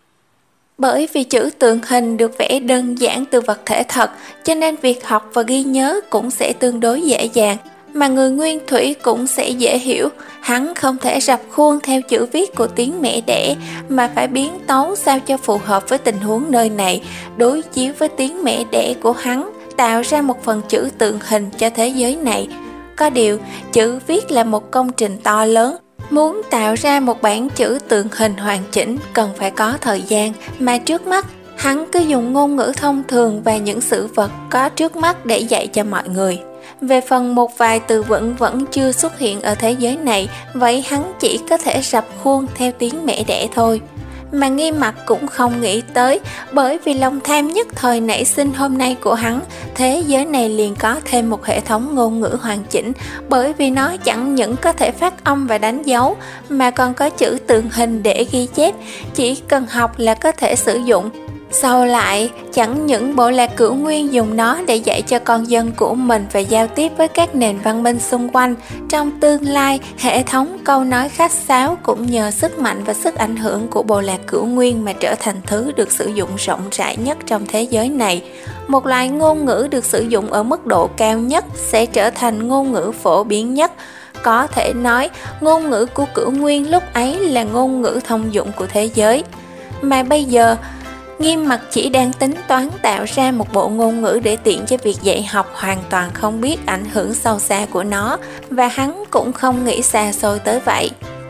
Bởi vì chữ tượng hình được vẽ đơn giản từ vật thể thật, cho nên việc học và ghi nhớ cũng sẽ tương đối dễ dàng, mà người Nguyên Thủy cũng sẽ dễ hiểu. Hắn không thể rập khuôn theo chữ viết của tiếng mẹ đẻ, mà phải biến tấu sao cho phù hợp với tình huống nơi này, đối chiếu với tiếng mẹ đẻ của hắn, tạo ra một phần chữ tượng hình cho thế giới này. Có điều, chữ viết là một công trình to lớn. Muốn tạo ra một bản chữ tượng hình hoàn chỉnh cần phải có thời gian, mà trước mắt hắn cứ dùng ngôn ngữ thông thường và những sự vật có trước mắt để dạy cho mọi người. Về phần một vài từ vựng vẫn chưa xuất hiện ở thế giới này, vậy hắn chỉ có thể rập khuôn theo tiếng mẹ đẻ thôi. Mà Nghiêm Mặt cũng không nghĩ tới, bởi vì lòng tham nhất thời nảy sinh hôm nay của hắn, thế giới này liền có thêm một hệ thống ngôn ngữ hoàn chỉnh, bởi vì nó chẳng những có thể phát âm và đánh dấu, mà còn có chữ tượng hình để ghi chép, chỉ cần học là có thể sử dụng. Sau lại, chẳng những Bộ Lạc Cửu Nguyên dùng nó để dạy cho con dân của mình và giao tiếp với các nền văn minh xung quanh, trong tương lai, hệ thống câu nói khách sáo cũng nhờ sức mạnh và sức ảnh hưởng của Bộ Lạc Cửu Nguyên mà trở thành thứ được sử dụng rộng rãi nhất trong thế giới này. Một loại ngôn ngữ được sử dụng ở mức độ cao nhất sẽ trở thành ngôn ngữ phổ biến nhất. Có thể nói, ngôn ngữ của Cửu Nguyên lúc ấy là ngôn ngữ thông dụng của thế giới. Mà bây giờ, Nghiêm Mặt chỉ đang tính toán tạo ra một bộ ngôn ngữ để tiện cho việc dạy học, hoàn toàn không biết ảnh hưởng sâu xa của nó, và hắn cũng không nghĩ xa xôi tới vậy.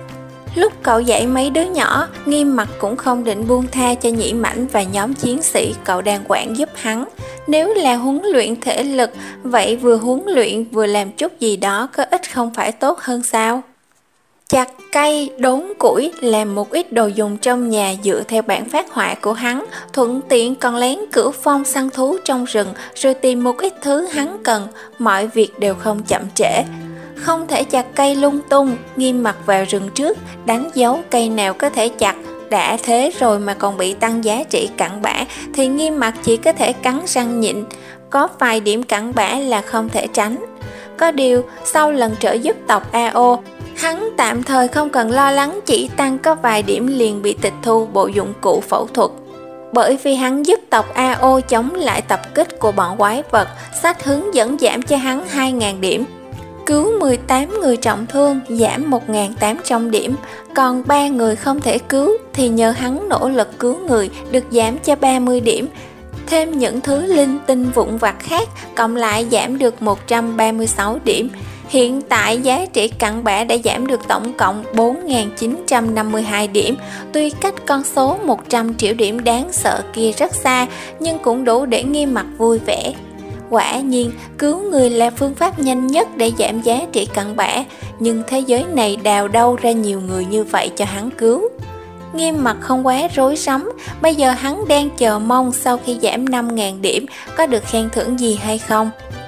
Lúc cậu dạy mấy đứa nhỏ, Nghiêm Mặt cũng không định buông tha cho Nhĩ Mãnh và nhóm chiến sĩ cậu đang quản giúp hắn. Nếu là huấn luyện thể lực, vậy vừa huấn luyện vừa làm chút gì đó có ích không phải tốt hơn sao? Chặt cây, đốn củi, làm một ít đồ dùng trong nhà dựa theo bản phác họa của hắn, thuận tiện còn lén cửu phong săn thú trong rừng, rồi tìm một ít thứ hắn cần, mọi việc đều không chậm trễ. Không thể chặt cây lung tung, Nghiêm Mặt vào rừng trước, đánh dấu cây nào có thể chặt. Đã thế rồi mà còn bị tăng giá trị cặn bã, thì Nghiêm Mặt chỉ có thể cắn răng nhịn, có vài điểm cặn bã là không thể tránh. Có điều, sau lần trợ giúp tộc a o, hắn tạm thời không cần lo lắng chỉ tăng có vài điểm liền bị tịch thu bộ dụng cụ phẫu thuật. Bởi vì hắn giúp tộc a o chống lại tập kích của bọn quái vật, sách hướng dẫn giảm cho hắn hai nghìn điểm. Cứu mười tám người trọng thương, giảm một nghìn tám trăm điểm. Còn ba người không thể cứu thì nhờ hắn nỗ lực cứu người, được giảm cho ba mươi điểm. thêm những thứ linh tinh vụn vặt khác, cộng lại giảm được một trăm ba mươi sáu điểm. Hiện tại giá trị cặn bã đã giảm được tổng cộng bốn nghìn chín trăm năm mươi hai điểm. Tuy cách con số một trăm triệu điểm đáng sợ kia rất xa, nhưng cũng đủ để Nghiêm Mặt vui vẻ. Quả nhiên, cứu người là phương pháp nhanh nhất để giảm giá trị cặn bã, nhưng thế giới này đào đâu ra nhiều người như vậy cho hắn cứu. Nghiêm Mặt không quá rối rắm, bây giờ hắn đang chờ mong sau khi giảm năm nghìn điểm có được khen thưởng gì hay không.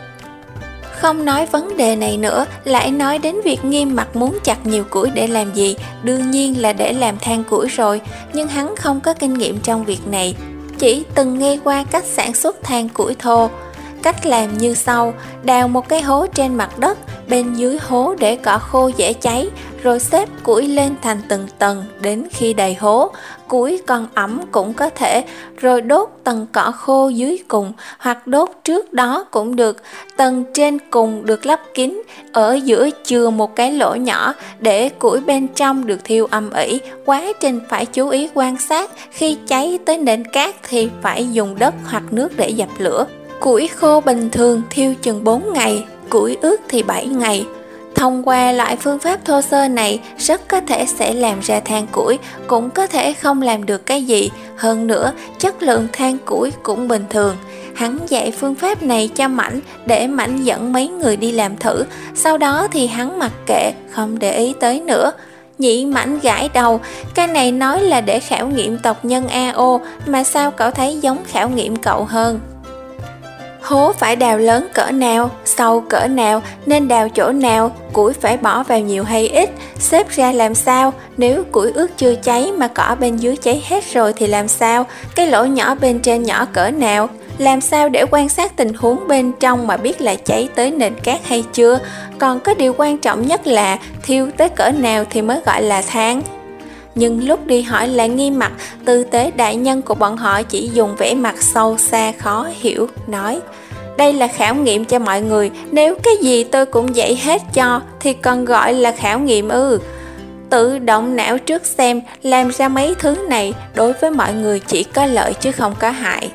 Không nói vấn đề này nữa, lại nói đến việc Nghiêm Mặt muốn chặt nhiều củi để làm gì, đương nhiên là để làm than củi rồi, nhưng hắn không có kinh nghiệm trong việc này, chỉ từng nghe qua cách sản xuất than củi thô. Cách làm như sau: đào một cái hố trên mặt đất, bên dưới hố để cỏ khô dễ cháy, rồi xếp củi lên thành từng tầng đến khi đầy hố. Củi còn ẩm cũng có thể, rồi đốt tầng cỏ khô dưới cùng, hoặc đốt trước đó cũng được. Tầng trên cùng được lắp kín, ở giữa chừa một cái lỗ nhỏ để củi bên trong được thiêu âm ỉ. Quá trình phải chú ý quan sát, khi cháy tới nền cát thì phải dùng đất hoặc nước để dập lửa. Củi khô bình thường thiêu chừng bốn ngày, củi ướt thì bảy ngày. Thông qua loại phương pháp thô sơ này, rất có thể sẽ làm ra than củi, cũng có thể không làm được cái gì. Hơn nữa, chất lượng than củi cũng bình thường. Hắn dạy phương pháp này cho Mãnh để Mãnh dẫn mấy người đi làm thử, sau đó thì hắn mặc kệ, không để ý tới nữa. Nhị Mãnh gãi đầu, cái này nói là để khảo nghiệm tộc nhân a o, mà sao cậu thấy giống khảo nghiệm cậu hơn. Hố phải đào lớn cỡ nào, sâu cỡ nào, nên đào chỗ nào, củi phải bỏ vào nhiều hay ít, xếp ra làm sao, nếu củi ướt chưa cháy mà cỏ bên dưới cháy hết rồi thì làm sao, cái lỗ nhỏ bên trên nhỏ cỡ nào, làm sao để quan sát tình huống bên trong mà biết là cháy tới nền cát hay chưa, còn có điều quan trọng nhất là thiêu tới cỡ nào thì mới gọi là than. Nhưng lúc đi hỏi lại Nghiêm Mặt, tư tế đại nhân của bọn họ chỉ dùng vẻ mặt sâu xa khó hiểu, nói: đây là khảo nghiệm cho mọi người, nếu cái gì tôi cũng dạy hết cho thì còn gọi là khảo nghiệm ư? Tự động não trước xem, làm ra mấy thứ này đối với mọi người chỉ có lợi chứ không có hại.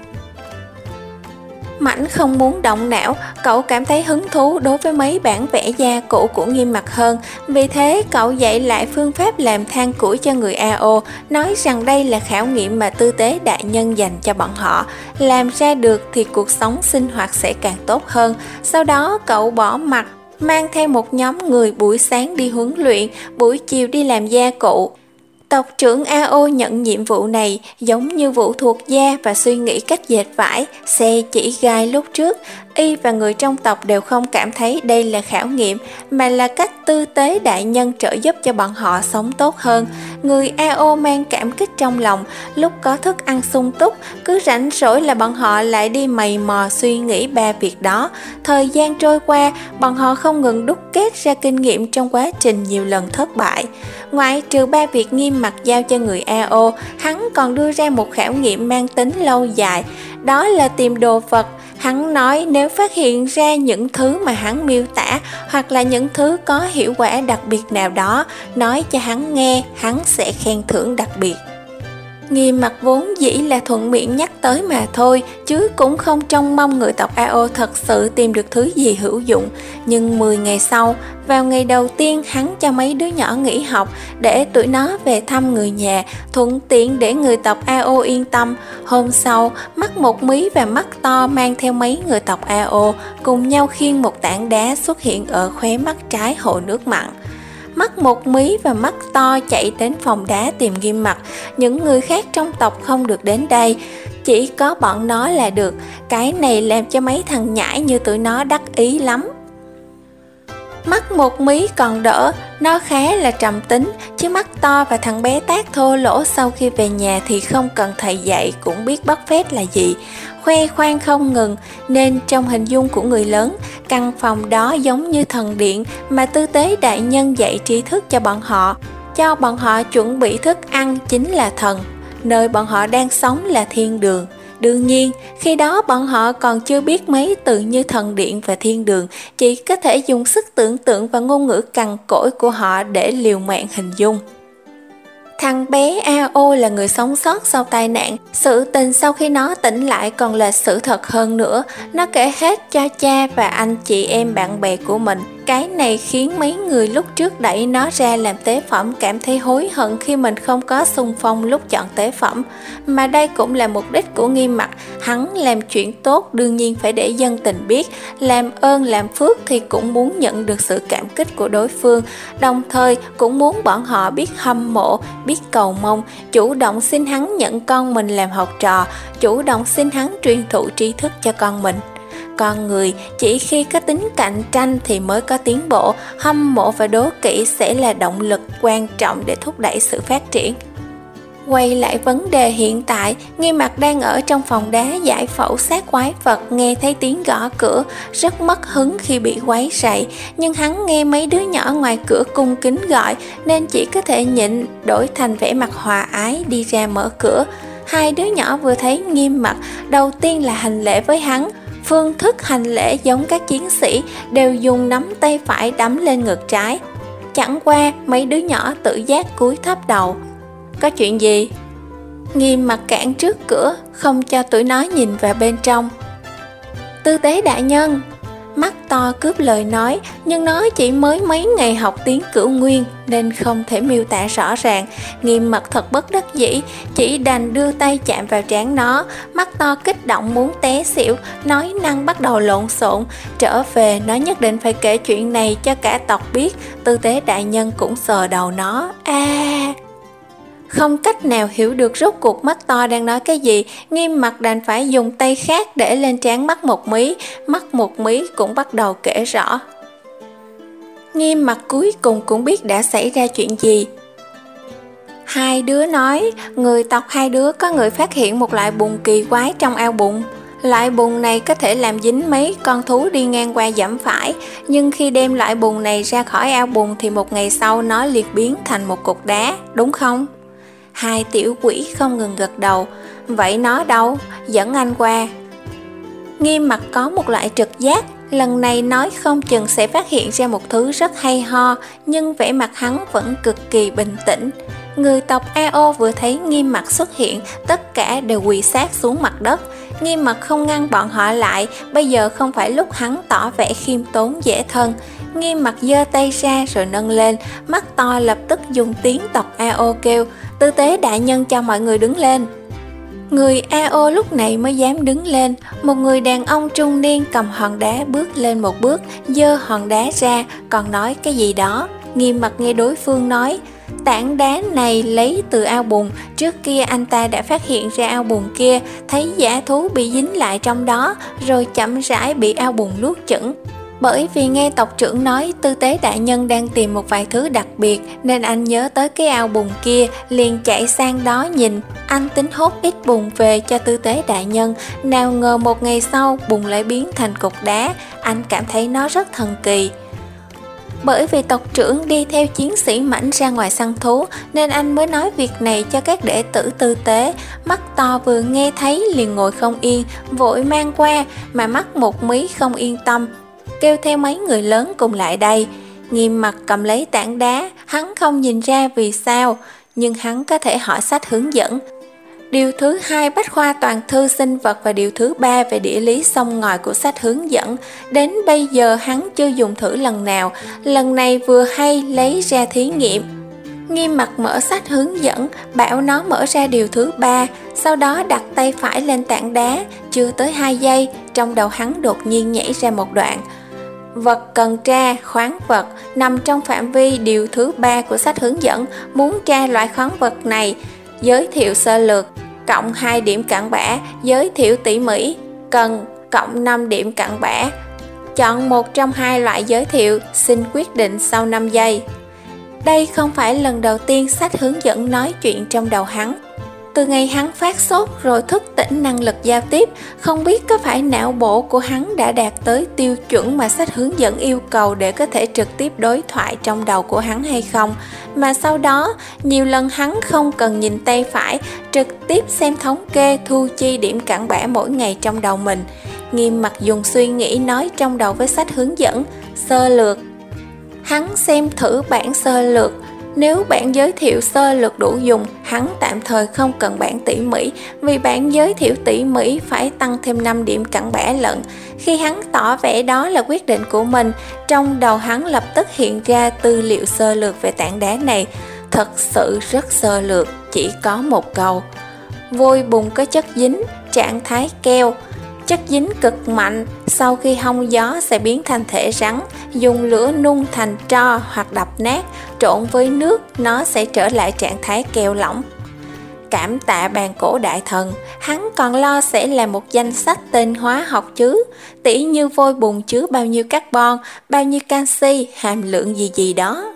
Mãnh không muốn động não, cậu cảm thấy hứng thú đối với mấy bản vẽ gia cụ của Nghiêm Mặt hơn, vì thế cậu dạy lại phương pháp làm than củi cho người a o, nói rằng đây là khảo nghiệm mà tư tế đại nhân dành cho bọn họ, làm ra được thì cuộc sống sinh hoạt sẽ càng tốt hơn. Sau đó cậu bỏ mặc, mang theo một nhóm người buổi sáng đi huấn luyện, buổi chiều đi làm gia cụ. Tộc trưởng a o nhận nhiệm vụ này giống như vụ thuộc da và suy nghĩ cách dệt vải, xe chỉ gai lúc trước. Y và người trong tộc đều không cảm thấy đây là khảo nghiệm, mà là cách tư tế đại nhân trợ giúp cho bọn họ sống tốt hơn. Người a o mang cảm kích trong lòng, lúc có thức ăn sung túc, cứ rảnh rỗi là bọn họ lại đi mày mò suy nghĩ ba việc đó. Thời gian trôi qua, bọn họ không ngừng đúc kết ra kinh nghiệm trong quá trình nhiều lần thất bại. Ngoại trừ ba việc Nghiêm Mặt giao cho người a o, hắn còn đưa ra một khảo nghiệm mang tính lâu dài, đó là tìm đồ vật. Hắn nói nếu phát hiện ra những thứ mà hắn miêu tả, hoặc là những thứ có hiệu quả đặc biệt nào đó, nói cho hắn nghe, hắn sẽ khen thưởng đặc biệt. Nghiêm Mặt vốn dĩ là thuận miệng nhắc tới mà thôi, chứ cũng không trông mong người tộc a o thật sự tìm được thứ gì hữu dụng. Nhưng mười ngày sau, vào ngày đầu tiên hắn cho mấy đứa nhỏ nghỉ học để tụi nó về thăm người nhà, thuận tiện để người tộc a o yên tâm. Hôm sau, Mắt Một Mí và Mắt To mang theo mấy người tộc a o cùng nhau khiêng một tảng đá xuất hiện ở khóe mắt trái hồ nước mặn. Mắt Một Mí và Mắt To chạy đến phòng đá tìm Nghiêm Mặt, những người khác trong tộc không được đến đây, chỉ có bọn nó là được. Cái này làm cho mấy thằng nhãi như tụi nó đắc ý lắm. Mắt Một Mí còn đỡ, nó khá là trầm tính, chứ Mắt To và thằng bé Tác thô lỗ sau khi về nhà thì không cần thầy dạy cũng biết bóc phét là gì, khoe khoang không ngừng, nên trong hình dung của người lớn, căn phòng đó giống như thần điện mà tư tế đại nhân dạy tri thức cho bọn họ, cho bọn họ chuẩn bị thức ăn chính là thần, nơi bọn họ đang sống là thiên đường. Đương nhiên, khi đó bọn họ còn chưa biết mấy từ như thần điện và thiên đường, chỉ có thể dùng sức tưởng tượng và ngôn ngữ cằn cỗi của họ để liều mạng hình dung. Thằng bé a o là người sống sót sau tai nạn. Sự tình sau khi nó tỉnh lại còn là sự thật hơn nữa. Nó kể hết cho cha và anh chị em bạn bè của mình. Cái này khiến mấy người lúc trước đẩy nó ra làm tế phẩm cảm thấy hối hận khi mình không có xung phong lúc chọn tế phẩm. Mà đây cũng là mục đích của Nghiêm Mặc. Hắn làm chuyện tốt đương nhiên phải để dân tình biết. Làm ơn làm phước thì cũng muốn nhận được sự cảm kích của đối phương. Đồng thời cũng muốn bọn họ biết hâm mộ, biết cầu mong, chủ động xin hắn nhận con mình làm học trò, chủ động xin hắn truyền thụ tri thức cho con mình. Con người chỉ khi có tính cạnh tranh thì mới có tiến bộ, hâm mộ và đố kỵ sẽ là động lực quan trọng để thúc đẩy sự phát triển. Quay lại vấn đề hiện tại, Nghiêm Mặc đang ở trong phòng đá giải phẫu xác quái vật, nghe thấy tiếng gõ cửa, rất mất hứng khi bị quấy rầy, nhưng hắn nghe mấy đứa nhỏ ngoài cửa cung kính gọi nên chỉ có thể nhịn, đổi thành vẻ mặt hòa ái đi ra mở cửa. Hai đứa nhỏ vừa thấy Nghiêm Mặc, đầu tiên là hành lễ với hắn. Phương thức hành lễ giống các chiến sĩ, đều dùng nắm tay phải đấm lên ngực trái. Chẳng qua mấy đứa nhỏ tự giác cúi thấp đầu. Có chuyện gì? Nghiêm Mặc cản trước cửa, không cho tụi nó nhìn vào bên trong. Tư tế đại nhân. Mắt to cướp lời nói, nhưng nó chỉ mới mấy ngày học tiếng Cửu Nguyên nên không thể miêu tả rõ ràng. Nghiêm Mặc thật bất đắc dĩ, chỉ đành đưa tay chạm vào trán nó. Mắt to kích động muốn té xỉu, nói năng bắt đầu lộn xộn. Trở về nó nhất định phải kể chuyện này cho cả tộc biết. Tư tế đại nhân cũng sờ đầu nó. A à, không cách nào hiểu được rốt cuộc mắt to đang nói cái gì. Nghiêm Mặc đành phải dùng tay khác để lên trán mắt một mí. Mắt một mí cũng bắt đầu kể rõ. Nghiêm Mặc cuối cùng cũng biết đã xảy ra chuyện gì. Hai đứa nói, người tộc hai đứa có người phát hiện một loại bùn kỳ quái trong ao bùn. Loại bùn này có thể làm dính mấy con thú đi ngang qua dẫm phải, nhưng khi đem loại bùn này ra khỏi ao bùn thì một ngày sau nó liền biến thành một cục đá, đúng không? Hai tiểu quỷ không ngừng gật đầu. Vậy nó đâu? Dẫn anh qua. Nghiêm Mặc có một loại trực giác, lần này nói không chừng sẽ phát hiện ra một thứ rất hay ho, nhưng vẻ mặt hắn vẫn cực kỳ bình tĩnh. Người tộc a o vừa thấy Nghiêm Mặc xuất hiện, tất cả đều quỳ sát xuống mặt đất. Nghiêm Mặc không ngăn bọn họ lại, bây giờ không phải lúc hắn tỏ vẻ khiêm tốn dễ thân. Nghiêm Mặc giơ tay ra rồi nâng lên, mắt to lập tức dùng tiếng tộc a o kêu, tư tế đại nhân cho mọi người đứng lên. Người a o lúc này mới dám đứng lên. Một người đàn ông trung niên cầm hòn đá bước lên một bước, giơ hòn đá ra, còn nói cái gì đó. Nghiêm Mặc nghe đối phương nói, tảng đá này lấy từ ao bùn, trước kia anh ta đã phát hiện ra ao bùn kia, thấy dã thú bị dính lại trong đó, rồi chậm rãi bị ao bùn nuốt chửng. Bởi vì nghe tộc trưởng nói tư tế đại nhân đang tìm một vài thứ đặc biệt, nên anh nhớ tới cái ao bùn kia, liền chạy sang đó nhìn. Anh tính hốt ít bùn về cho tư tế đại nhân, nào ngờ một ngày sau bùn lại biến thành cục đá. Anh cảm thấy nó rất thần kỳ. Bởi vì tộc trưởng đi theo chiến sĩ mảnh ra ngoài săn thú, nên anh mới nói việc này cho các đệ tử tư tế. Mắt to vừa nghe thấy liền ngồi không yên, vội mang qua, mà mắt một mí không yên tâm, kêu theo mấy người lớn cùng lại đây. Nghiêm Mặc cầm lấy tảng đá, hắn không nhìn ra vì sao, nhưng hắn có thể hỏi sách hướng dẫn. Điều thứ hai bách khoa toàn thư sinh vật và điều thứ ba về địa lý sông ngòi của sách hướng dẫn. Đến bây giờ hắn chưa dùng thử lần nào, lần này vừa hay lấy ra thí nghiệm. Nghiêm Mặc mở sách hướng dẫn, bảo nó mở ra điều thứ ba, sau đó đặt tay phải lên tảng đá. Chưa tới hai giây, trong đầu hắn đột nhiên nhảy ra một đoạn. Vật cần tra, khoáng vật, nằm trong phạm vi điều thứ ba của sách hướng dẫn. Muốn tra loại khoáng vật này, giới thiệu sơ lược, cộng hai điểm cặn bã, giới thiệu tỉ mỉ, cần, cộng năm điểm cặn bã. Chọn một trong hai loại giới thiệu, xin quyết định sau năm giây. Đây không phải lần đầu tiên sách hướng dẫn nói chuyện trong đầu hắn. Từ ngày hắn phát sốt rồi thức tỉnh năng lực giao tiếp, không biết có phải não bộ của hắn đã đạt tới tiêu chuẩn mà sách hướng dẫn yêu cầu để có thể trực tiếp đối thoại trong đầu của hắn hay không. Mà sau đó, nhiều lần hắn không cần nhìn tay phải, trực tiếp xem thống kê thu chi điểm cặn bã mỗi ngày trong đầu mình. Nghiêm Mặc dùng suy nghĩ nói trong đầu với sách hướng dẫn, sơ lược. Hắn xem thử bản sơ lược, Nếu bản giới thiệu sơ lược đủ dùng, hắn tạm thời không cần bản tỉ mỉ, vì bản giới thiệu tỉ mỉ phải tăng thêm năm điểm cặn bã lận. Khi hắn tỏ vẻ đó là quyết định của mình, trong đầu hắn lập tức hiện ra tư liệu sơ lược về tảng đá này. Thật sự rất sơ lược, chỉ có một câu: vôi bùn có chất dính, trạng thái keo. Chất dính cực mạnh, sau khi hong gió sẽ biến thành thể rắn, dùng lửa nung thành tro hoặc đập nát, trộn với nước, nó sẽ trở lại trạng thái keo lỏng. Cảm tạ bàn cổ đại thần, hắn còn lo sẽ là một danh sách tên hóa học chứ, tỉ như vôi bùn chứa bao nhiêu carbon, bao nhiêu canxi, hàm lượng gì gì đó.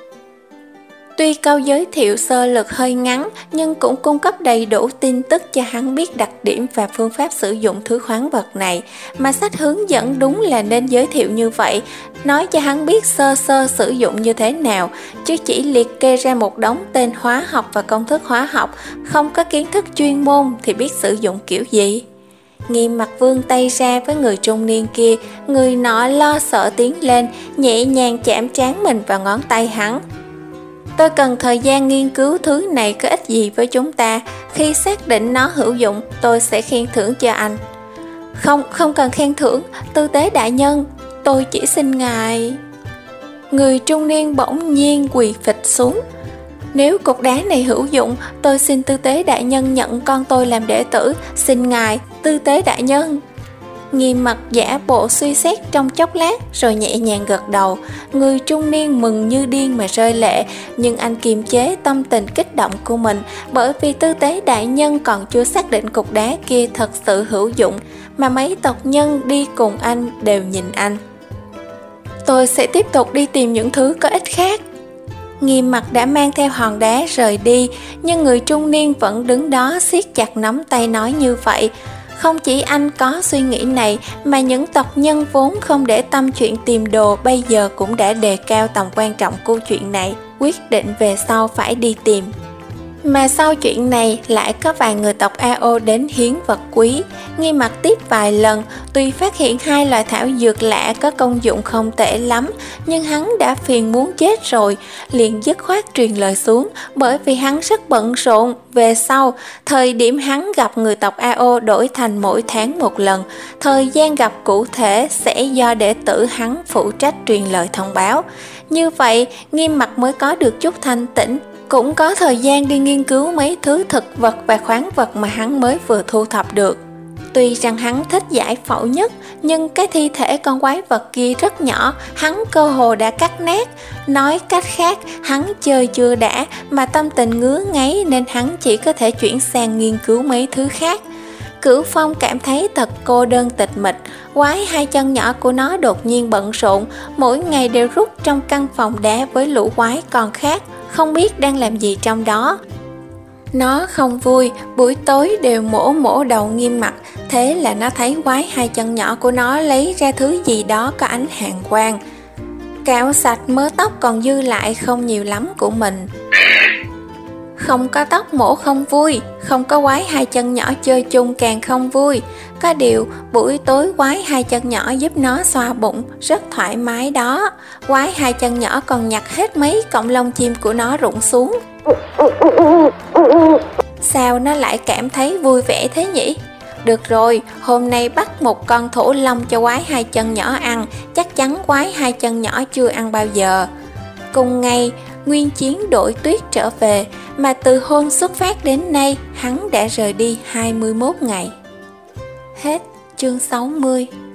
Tuy câu giới thiệu sơ lược hơi ngắn, nhưng cũng cung cấp đầy đủ tin tức cho hắn biết đặc điểm và phương pháp sử dụng thứ khoáng vật này, mà sách hướng dẫn đúng là nên giới thiệu như vậy, nói cho hắn biết sơ sơ sử dụng như thế nào, chứ chỉ liệt kê ra một đống tên hóa học và công thức hóa học, không có kiến thức chuyên môn thì biết sử dụng kiểu gì. Nghiêm Mặt vươn tay ra với người trung niên kia, người nọ lo sợ tiến lên, nhẹ nhàng chạm trán mình vào ngón tay hắn. Tôi cần thời gian nghiên cứu thứ này có ích gì với chúng ta. Khi xác định nó hữu dụng, tôi sẽ khen thưởng cho anh. Không, không cần khen thưởng, tư tế đại nhân, tôi chỉ xin ngài. Người trung niên bỗng nhiên quỳ phịch xuống. Nếu cục đá này hữu dụng, tôi xin tư tế đại nhân nhận con tôi làm đệ tử. Xin ngài, tư tế đại nhân. Nghiêm Mặt giả bộ suy xét trong chốc lát rồi nhẹ nhàng gật đầu. Người trung niên mừng như điên mà rơi lệ, nhưng anh kiềm chế tâm tình kích động của mình, bởi vì tư tế đại nhân còn chưa xác định cục đá kia thật sự hữu dụng, mà mấy tộc nhân đi cùng anh đều nhìn anh. Tôi sẽ tiếp tục đi tìm những thứ có ích khác. Nghiêm Mặt đã mang theo hòn đá rời đi, nhưng người trung niên vẫn đứng đó siết chặt nắm tay nói như vậy. Không chỉ anh có suy nghĩ này, mà những tộc nhân vốn không để tâm chuyện tìm đồ bây giờ cũng đã đề cao tầm quan trọng của chuyện này, quyết định về sau phải đi tìm. Mà sau chuyện này lại có vài người tộc a o đến hiến vật quý. Nghiêm Mặt tiếp vài lần, tuy phát hiện hai loại thảo dược lạ có công dụng không tệ lắm, nhưng hắn đã phiền muốn chết rồi, liền dứt khoát truyền lời xuống, bởi vì hắn rất bận rộn. Về sau, thời điểm hắn gặp người tộc a o đổi thành mỗi tháng một lần, thời gian gặp cụ thể sẽ do đệ tử hắn phụ trách truyền lời thông báo. Như vậy, Nghiêm Mặt mới có được chút thanh tĩnh, cũng có thời gian đi nghiên cứu mấy thứ thực vật và khoáng vật mà hắn mới vừa thu thập được. Tuy rằng hắn thích giải phẫu nhất, nhưng cái thi thể con quái vật kia rất nhỏ, hắn cơ hồ đã cắt nát. Nói cách khác, hắn chơi chưa đã, mà tâm tình ngứa ngáy nên hắn chỉ có thể chuyển sang nghiên cứu mấy thứ khác. Cửu Phong cảm thấy thật cô đơn tịch mịch, quái hai chân nhỏ của nó đột nhiên bận rộn, mỗi ngày đều rút trong căn phòng đá với lũ quái còn khác, không biết đang làm gì trong đó. Nó không vui, buổi tối đều mổ mổ đầu Nghiêm Mặt, thế là nó thấy quái hai chân nhỏ của nó lấy ra thứ gì đó có ánh hàn quang. Cạo sạch mớ tóc còn dư lại không nhiều lắm của mình. Không có tóc mổ không vui, không có quái hai chân nhỏ chơi chung càng không vui. Có điều, buổi tối quái hai chân nhỏ giúp nó xoa bụng, rất thoải mái đó. Quái hai chân nhỏ còn nhặt hết mấy cọng lông chim của nó rụng xuống. Sao nó lại cảm thấy vui vẻ thế nhỉ? Được rồi, hôm nay bắt một con thổ long cho quái hai chân nhỏ ăn, chắc chắn quái hai chân nhỏ chưa ăn bao giờ. Cùng ngày, Nguyên Chiến đội tuyết trở về, mà từ hôm xuất phát đến nay, hắn đã rời đi hai mươi mốt ngày. Hết chương sáu mươi.